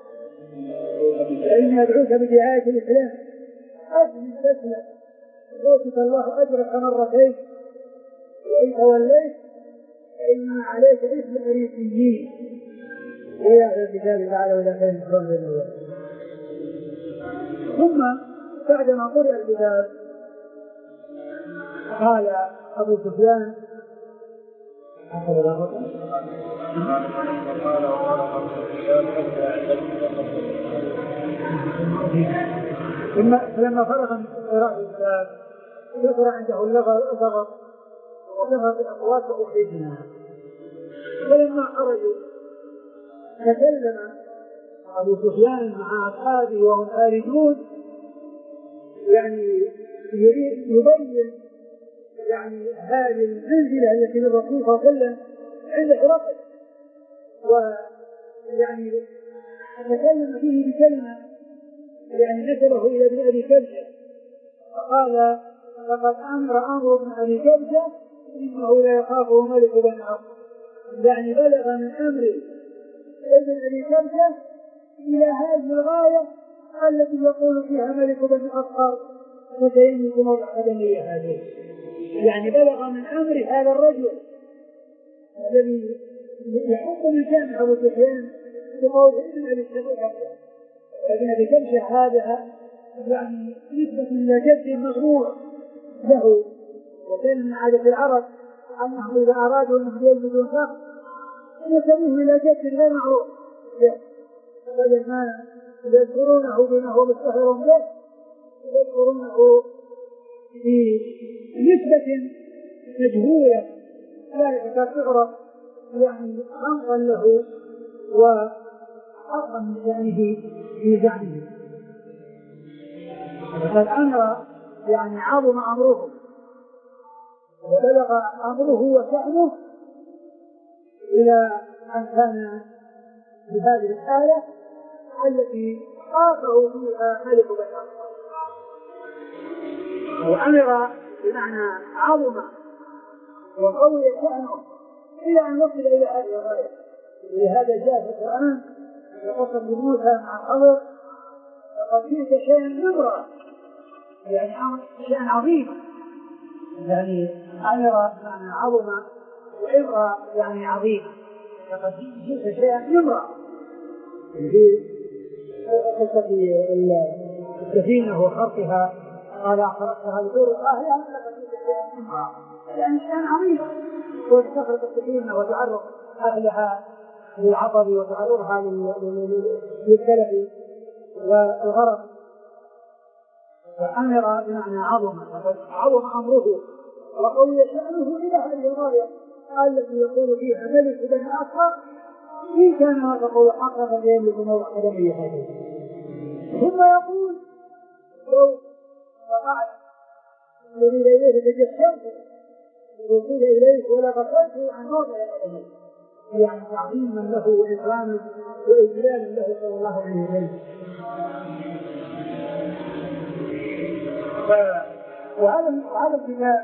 فإني أدعوك بدعاية الإسلام، أسلم تسلم يؤتك الله أجرك مرتين، وإن توليت فإن عليك اسم الريسيين إلى هذا الكتاب تعالى وإلى خير الإسلام بين الله. ثم بعدما قرئ الكتاب قال أبو سفيان فلما فرغ من قراءة الكتاب ذكر عنده اللغط وكثرت الأصوات وأخرجنا. فلما خرجوا تكلم أبو سفيان مع أصحابه وهم خارجون، يعني يبين يعني هذه المنزلة التي للرسول صلى الله عليه وسلم عند هرقل، ويعني تكلم فيه بكلمة يعني نسبه إلى ابن أبي كبشة، فقال: لقد أمر أمر ابن أبي كبشة إنه لا يخافه ملك بني عمرو، يعني بلغ من أمر ابن أبي كبشة إلى هذه الغاية التي يقول فيها ملك بني أصغر وسيملك موضع قدمي هذه، يعني بلغ من أمر هذا الرجل الذي يحب من كان أبو سفيان بقول ابن أبي كبشة. ابن أبي كبشة هذا يعني نسبة إلى جد مغرور له، وكان من عادة العرب أنهم إذا أرادوا أن يلبسوا شخص يسموه إلى جد غير معروف، بدل ما يذكرونه بما هو مستحر به يذكرونه بنسبة مجهولة لا تعرف يعني خنقا له وحقا من شأنه في زعمه. فقد أمر يعني عظم أمره وبلغ أمره وشأنه إلى أن كان بهذه الحالة التي خافه فيها ملك بني عمرو، وأمر بمعنى عظم وقوي شأنه إلى أن يصل إلى هذه الغاية. ولهذا جاء في القرآن وقصد موسى مع الخضر: لقد جئت شيئا نمرا، يعني شيئا عظيما، يعني أمر معنى عظم وإمر يعني عظيم. لقد جئت شيئا نمرا في قصة السفينة وخرقها قال أخرجتها لدور أهلها من لك يعني شيء عظيم، وتخرج السكينة وتعرض أهلها للعطب وتعرضها للتلف والغرق. فأمر بمعنى عظم، عظم أمره وقوي شأنه إلى هذه الغاية التي يقول فيها ملك بن أصغر إن كان ما تقول حقا فليملك موضع قدمي هذه. ثم يقول لو وقعت الذي إليه تجسمت وقيل إليه ولا غفلته عن موضع قدمي، يعني تعظيما له وإكراما وإجلالا له صلى الله عليه وسلم. وهذا وهذا الكتاب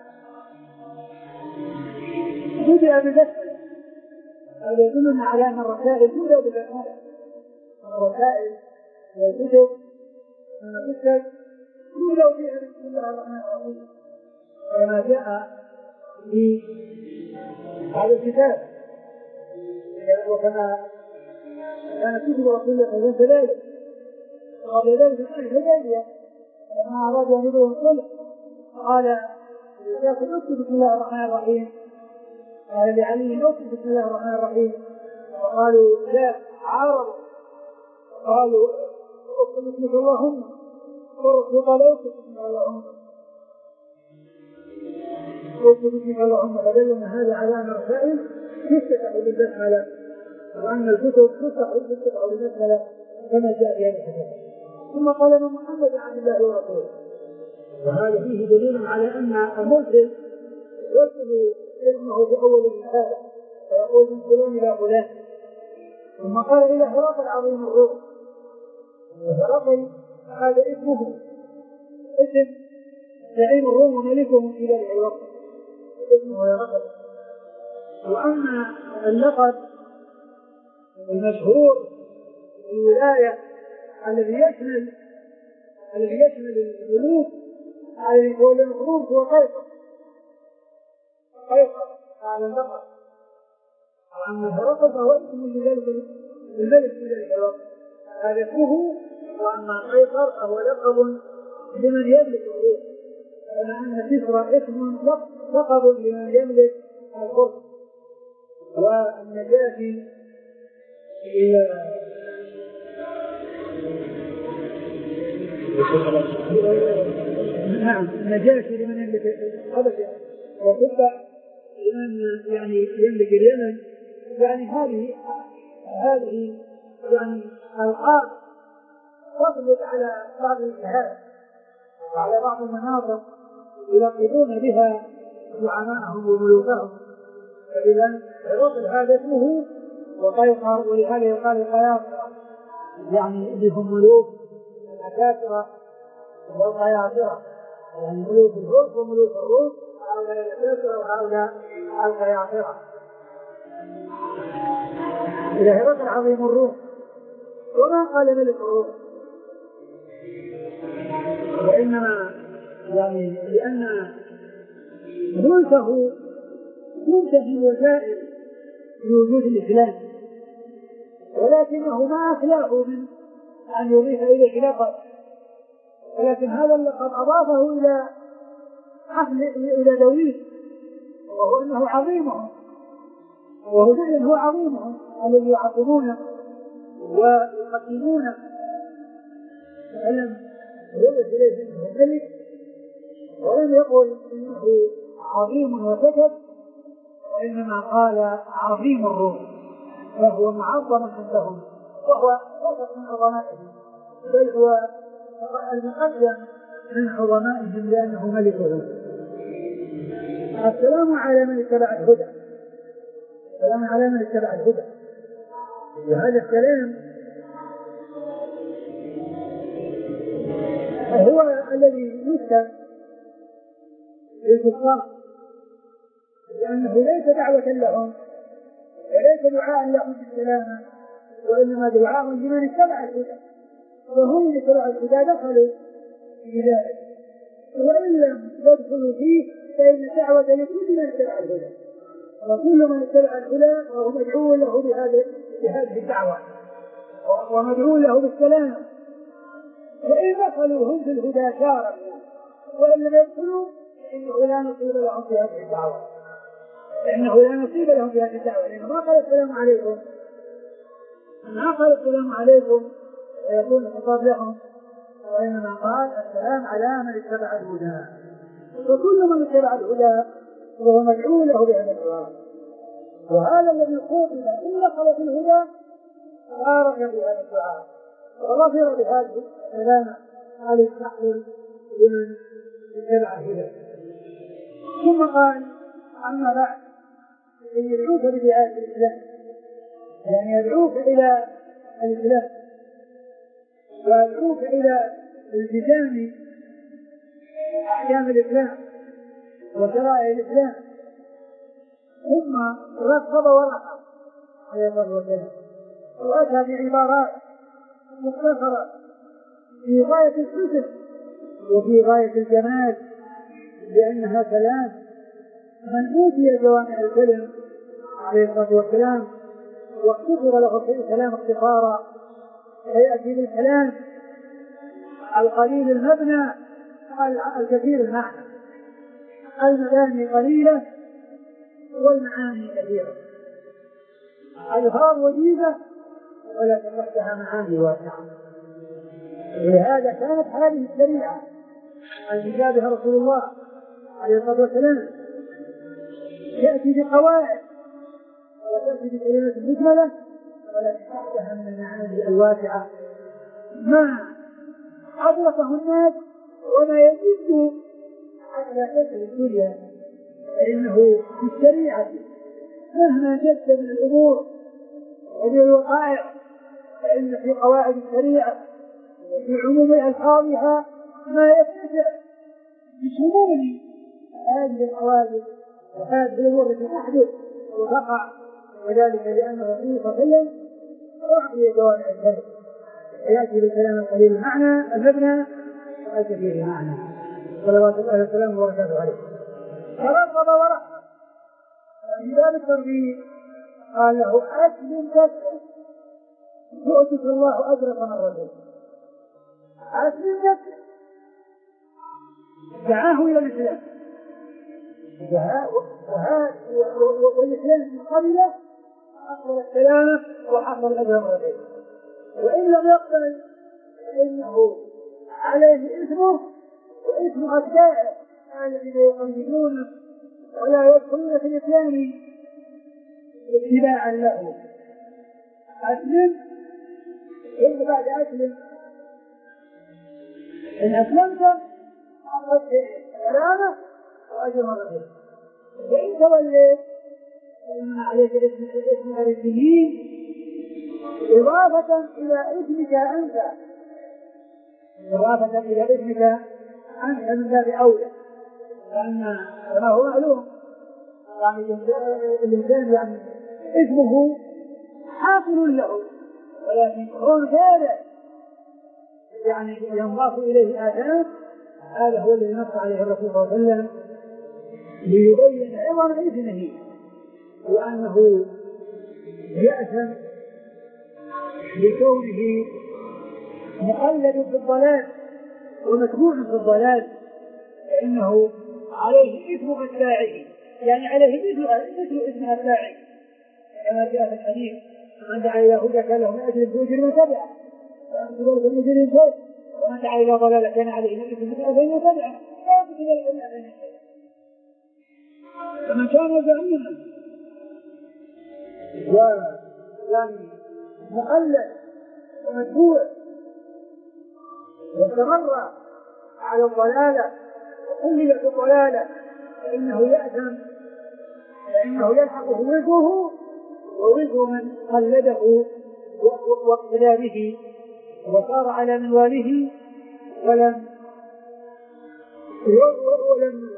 بدأ ببسملة، هذا يدلنا على أن الرسائل تبدأ ببسملة. الرسائل والكتب تكتب تبدأ فيها بسم الله الرحمن الرحيم، كما جاء في هذا الكتاب وكما كانت كتب رسول الله صلى الله عليه وسلم قبل ذلك في الحديبية لما أراد أن يبلغ الصلح قال اكتب بسم الله الرحمن الرحيم، قال لعلي اكتب بسم الله الرحمن الرحيم، وقالوا لا عارضوا قالوا اكتب بسمك اللهم، والرسول قال اكتب بسمك اللهم اكتب بسمك اللهم. فدلنا هذا على أن الرسائل تفتح بالبسملة وأن الكتب تفتح بالبسملة كما جاء في هذا الكتاب. ثم قال ان محمد عبد الله ورسوله، وهذا فيه دليل على ان المرسل يرسل اسمه في اول الرساله فيقول من فلان الى فلان. ثم قال الى هرقل عظيم الروم، وهرقل هذا اسمه اسم زعيم الروم وملكهم في ذلك الوقت اسمه هرقل. واما اللقب المشهور في الولايه الذي يشمل الذي يشمل الملوك الذي يقول الملوك هو قيصر. قيصر على اللقب، وأما هرقل فهو اسم لذلك الملك في ذلك الوقت هذا اسمه، وأما قيصر فهو لقب لمن يملك الروح، كما أن كسرى اسم لقب لمن يملك الفرس. والنجاشي نعم النجاشي لمن يملك الحبشة، وتبع لمن يعني يملك اليمن. يعني هذه هذه يعني ألقاب تطلق على بعض الجهات وعلى بعض المناطق يلقبون بها زعماءهم وملوكهم. فإذا هرقل هذا اسمه وقيصر، ولهذا يقال القياصرة يعني بهم ملوك الأكاسرة والقياصرة، يعني ملوك الفرس وملوك الروم، هؤلاء الأكاسرة وهؤلاء القياصرة. إلى هرقل عظيم الروم، وما قال ملك الروم، وإنما يعني لأن ملكه منتهي وزائل لوجود الإسلام، ولكنه ما أخلاه من أن يضيف إليه لقب، ولكن هذا اللقب أضافه إلى حفل إلى دويل، وهو أنه عظيمهم، وهو فعلا هو عظيمهم الذي يعظمونه ويقدمونه. فلم يضف إليه أنه ملك، ولم يقل إنه عظيم وسكت، وإنما قال عظيم الروم، فهو معظم عندهم، وهو وسط من عظمائهم، بل هو المقدم من عظمائهم لأنه ملكهم. السلام على من اتبع الهدى، السلام على من اتبع الهدى، وهذا السلام هو الذي يكتب للكفار، لأنه ليس دعوة لهم وليس دعاء لهم بالسلامة، وإنما دعاء لمن اتبع الهدى، وهم اللي اتبعوا الهدى دخلوا في ذلك، وإن لم يدخلوا فيه فإن الدعوة لكل من اتبع الهدى، وكل من اتبع الهدى وهو مدعو له بهذه الدعوة ومدعو له بالسلام. وإن دخلوا هم في الهدى شاركوا وإن لم يدخلوا إنه لا نصيب لهم في هذه الدعوة، لأنه لا نصيب لهم في هذه الدعوة، لأنه ما قال السلام عليكم، ما قال السلام عليكم ويكون الخطاب لهم، وإنما قال السلام على من اتبع الهدى، وكل من اتبع الهدى وهو مدعو له بهذا الدعاء. وهذا الذي خوف إن دخل في الهدى بارك بهذا الدعاء وغفر بهذه السلامة على التحليل لمن اتبع الهدى. ثم قال أما بعد أن يدعوك بدعاء الإسلام، يعني يدعوك إلى الإسلام ويدعوك إلى التزام أحكام الإسلام وشرائع الإسلام، ثم رغب ورحب عليه الصلاة والسلام وأتى بعبارات مختصرة في غاية الحسن وفي غاية الجمال، لأنها كلام من أوتي جوامع الكلم عليه الصلاة والسلام واختصر له في الكلام اختصارا، فيأتي بالكلام القليل المبنى الكثير المعنى، المباني قليلة والمعاني كثيرة، الألفاظ وجيزة ولكن تحتها معاني واسعة. ولهذا كانت هذه الشريعة التي جاء بها رسول الله عليه الصلاة والسلام يأتي بقواعد وتأتي بكلمات مجملة ولكن تحتها من المعاني الواسعة ما أدركه الناس وما يجد على كثر الدنيا، فإنه في الشريعة مهما جد من الأمور ومن الوقائع فإن في قواعد الشريعة وفي عموم ألفاظها ما يتبع بشمول هذه القواعد وهذه الأمور التي تحدث وتقع، وذلك لأنه فيه فصلا أعطي جوامع الكلم يأتي بالكلام القليل المعنى المبنى والكثير المعنى صلوات الله وسلامه وبركاته عليه. فرغب ورحب في باب الترغيب قال له أسلم تسلم يؤتك الله أجرك مرتين، أسلم تسلم دعاه إلى الإسلام والإسلام من قبله حصل السلامة وحصل الأجر مرتين، وإن لم يقبل فإنه عليه إثمه وإثم أتباعه الذين يقلدونه ولا يدخلون في الإسلام اتباعا له. أسلم إن بعد أسلم إن أسلمت حصلت سلامة وأجر مرتين، وإن توليت فإن عليك اسم الرسلين إضافة إلى اسمك أنت، إضافة إلى اسمك أنت من باب أولى، لأن كما هو معلوم يعني الإنسان يعني اسمه حاصل له ولكن هو غيره يعني ينضاف إليه آثام. هذا هو الذي نص عليه الرسول صلى الله عليه وسلم ليبين عظم اسمه وأنه يأثم بكونه مقلد في الضلال ومتبوع في الضلال، فإنه عليه اسم أتباعه، يعني عليه مثل مثل اسم أتباعه كما جاء في الحديث من دعا إلى هدى كان له من أجل الزوج من تبعه ومن دعا إلى ضلالة كان عليه من أجل مثل أبين تبعه لا يجب ذلك من أبين تبعه. فمن كان زعيما ويعني مقلد ومتبوع واستمر على الضلالة وقلل في الضلالة فإنه يأثم، فإنه يلحقه وزره ووزر من قلده واقتدى به وصار على منواله ولم ولم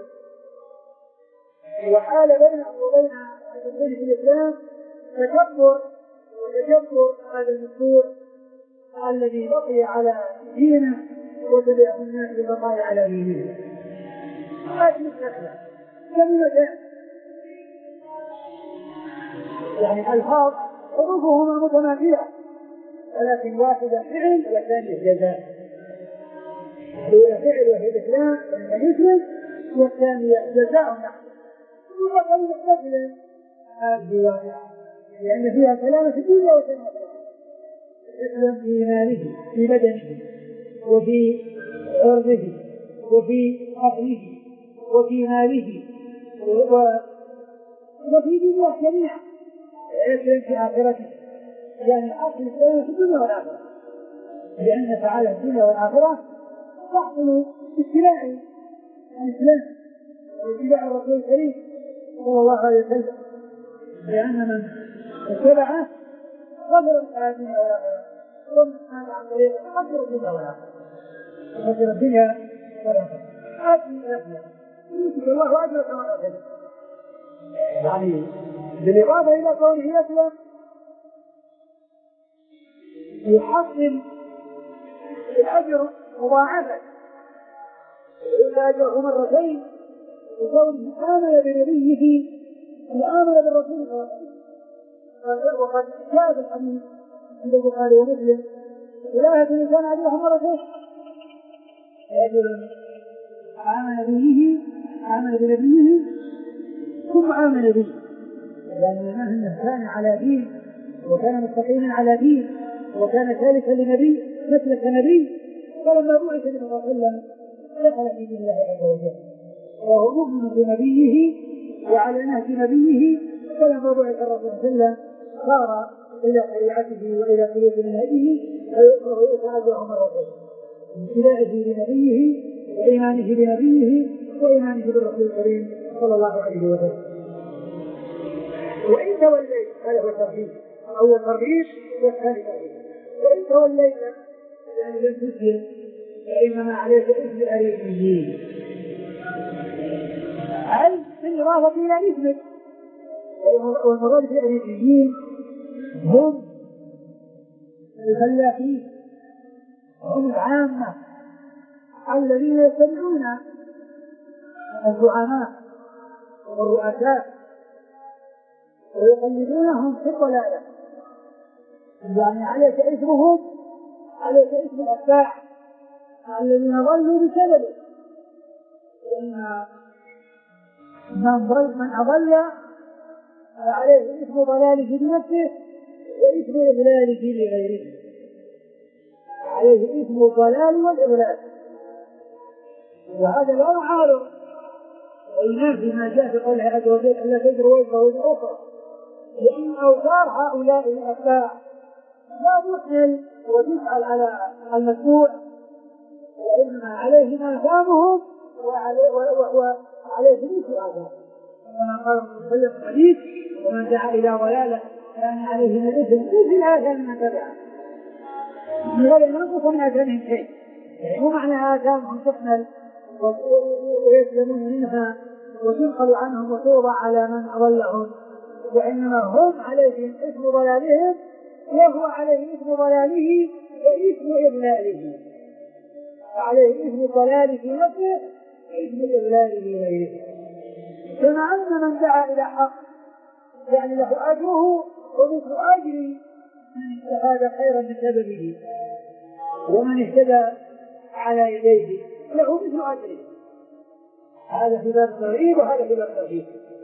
وحال بينه وبين الدين في الإسلام تكبر وتجبر هذا المشروع الذي بقي على دينه وتبعه الناس ببقاء على دينه. هذه الشكلة كلمتان يعني الفاظ حروفهما متماثلة ولكن واحدة فعل والثانية جزاء، الأولى فعل وهي الإسلام المسلم، والثانية جزاء نحن وقال مستقبلا هذه واقعة لأن فيها سلامة في الدنيا وسلامة في الآخرة. الإسلام في ماله في بدنه وفي عرضه وفي أهله وفي ماله وفي دنياه جميعا. الإسلام في آخرته يعني أصل السلامة في الدنيا والآخرة، لأن تعالى الدنيا والآخرة تحصل ابتلاء الإسلام واتباع الرسول الكريم صلى الله عليه وسلم، لأن من اتبعه قدر الدنيا والآخرة ومن كان عن طريق قدر الدنيا والآخرة قدر الدنيا والآخرة آتي الأسلام يوسف الله أجل كما أجل، يعني بالإضافة إلى كونه أسلم يحصل الأجر مضاعفا أجره مرتين وكونه آمن بنبيه وآمن بالرسول صلى الله عليه وسلم. وقد جاء الحديث عند البخاري ومسلم ولاهة الإنسان أجره مرتين، أجر آمن به آمن بنبيه ثم آمن به، لأن مهما كان على دين وكان مستقيما على دين وكان ثالثا لنبي مثل كنبي، فلما بعث النبي صلى الله عليه وسلم دخل في دين الله عز وجل وهو مؤمن بنبيه وعلى نهج نبيه، فلما بعث الرسول صلى الله عليه وسلم صار الى شريعته والى سلوك منهجه فيؤخذ اجره مرتين باتباعه لنبيه وايمانه بنبيه وايمانه بالرسول الكريم صلى الله عليه وسلم. وان توليت هذا هو الترغيب او الترغيب والثاني ترغيب، وان توليت يعني لم تسلم فإنما عليك اسم الأريحيين، أي بالإضافة إلى اسمك. والمراد بالأريحيين هم الفلاحين، هم العامة الذين يتبعون الزعماء والرؤساء ويقلدونهم في الضلالة، يعني عليك اسمهم عليك اسم الأتباع الذين ضلوا بسببه، لأن من ضل من أضل عليه اسم ضلاله بنفسه واسم إضلاله لغيره، عليه اسم الضلال والإضلال، وهذا لا يعارض وينافي ما جاء في قوله عز وجل ألا تجر وجهه وجه أخرى، لأن أوزار هؤلاء الأتباع لا تحمل وتسأل على المتبوع، وإنما عليه ما آثامهم وعليه مثل آثام، كما قال في الحديث ومن دعا إلى ضلالة كان عليه من الإثم مثل آثام من تبعه من غير أن ينقص من آثامهم شيء، يعني مو معنى آثامهم تحمل ويسلمون منها وتنقل عنهم وتوضع على من أضلهم، وإنما هم عليهم اسم ضلالهم وهو عليه اسم ضلاله واسم إضلاله، عليه اسم ضلاله في نفسه واسم إضلاله غيره، كما أن من دعا إلى حق يعني له أجره ومثل أجر من استفاد خيرا من سببه، ومن اهتدى على يديه له مثل أجره، هذا في باب الترغيب وهذا في باب الترهيب.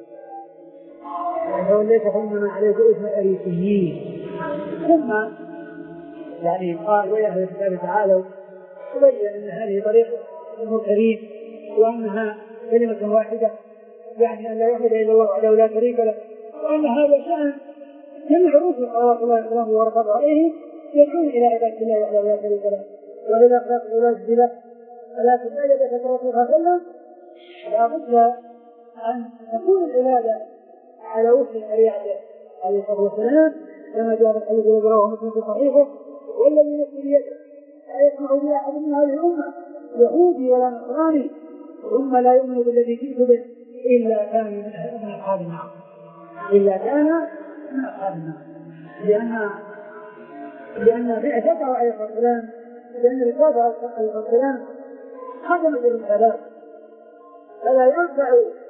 فوليت فإنما عليك اسم الأريحيين. ثم يعني قال ويا أهل الكتاب تعالوا وبين أن هذه طريقة المرسلين وأنها كلمة واحدة، يعني أن لا يعبد إلا الله وحده لا شريك له، وأن هذا شأن جميع الرسل صلوات الله وسلامه وبركاته عليهم يدعون إلى عبادة الله وحده لا شريك له وإلى أخلاق العباد به، ولكن ما جاء الرسول صلى الله عليه وسلم لا بد أن تكون العبادة على وفق شريعته عليه الصلاة والسلام، كما جاء الحديث الذي رواه مسلم في صحيحه والذي نفسي بيده لا يسمع به أحد من هذه الأمة يهودي ولا نصراني ثم لا يؤمن بالذي جئت به إلا كان من أصحاب النار، إلا كان من أصحاب النار، لأن لأن بعثته عليه الصلاة والسلام لأن رسالته عليه الصلاة والسلام خدمت الرسالات، فلا ينفع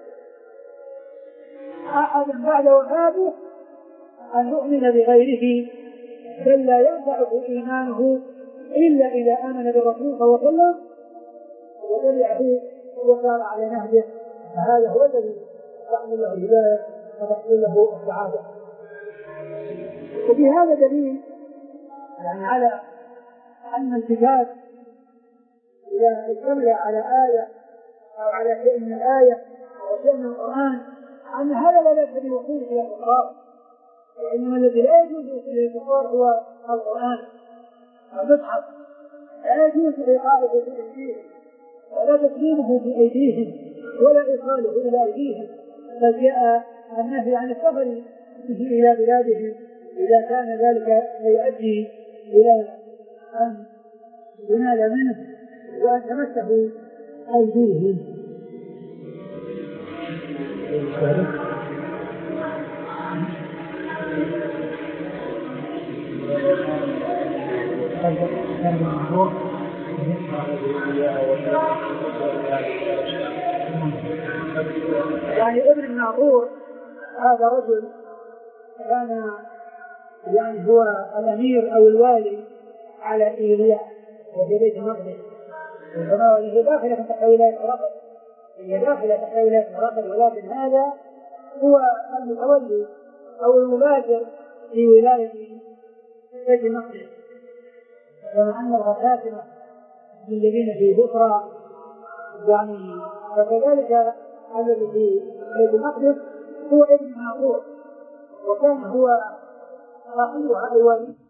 أحد بعد وفاته أن يؤمن بغيره، بل لا ينفعه إيمانه إلا إذا آمن بالرسول صلى الله عليه وسلم وتبعه وسار على نهجه، هذا هو الذي تحصل له الهداية وتحصل له السعادة. وفي هذا دليل يعني على أن الكتاب إذا اشتمل على آية أو على شيء من الآية أو شيء من القرآن أن هذا لا بأس بالوصول إلى الإقرار، إنما الذي لا يجوز إلى الإقرار هو القرآن المصحف، لا يجوز إيقاعه في أيديهم ولا تسليمه في أيديهم ولا إيصاله إلى أيديهم، بل جاء النهي عن السفر به إلى بلادهم إذا كان ذلك يؤدي إلى أن ينال منه وأن تمسه أيديهم. يعني ابن الناظور هذا رجل كان يعني هو الأمير أو الوالي على إيليا وفي بيت المقدس، وهي داخلة تحت ولاية هرقل، هي داخلة تحت ولاية هرقل، ولكن هذا هو المتولي أو المبادر في ولاية بيت المقدس، ومع أن الغساسنة الذين في بصرى يعني فكذلك الذي في بيت المقدس هو ابن ناظور، وكان هو رئيسها الوالي.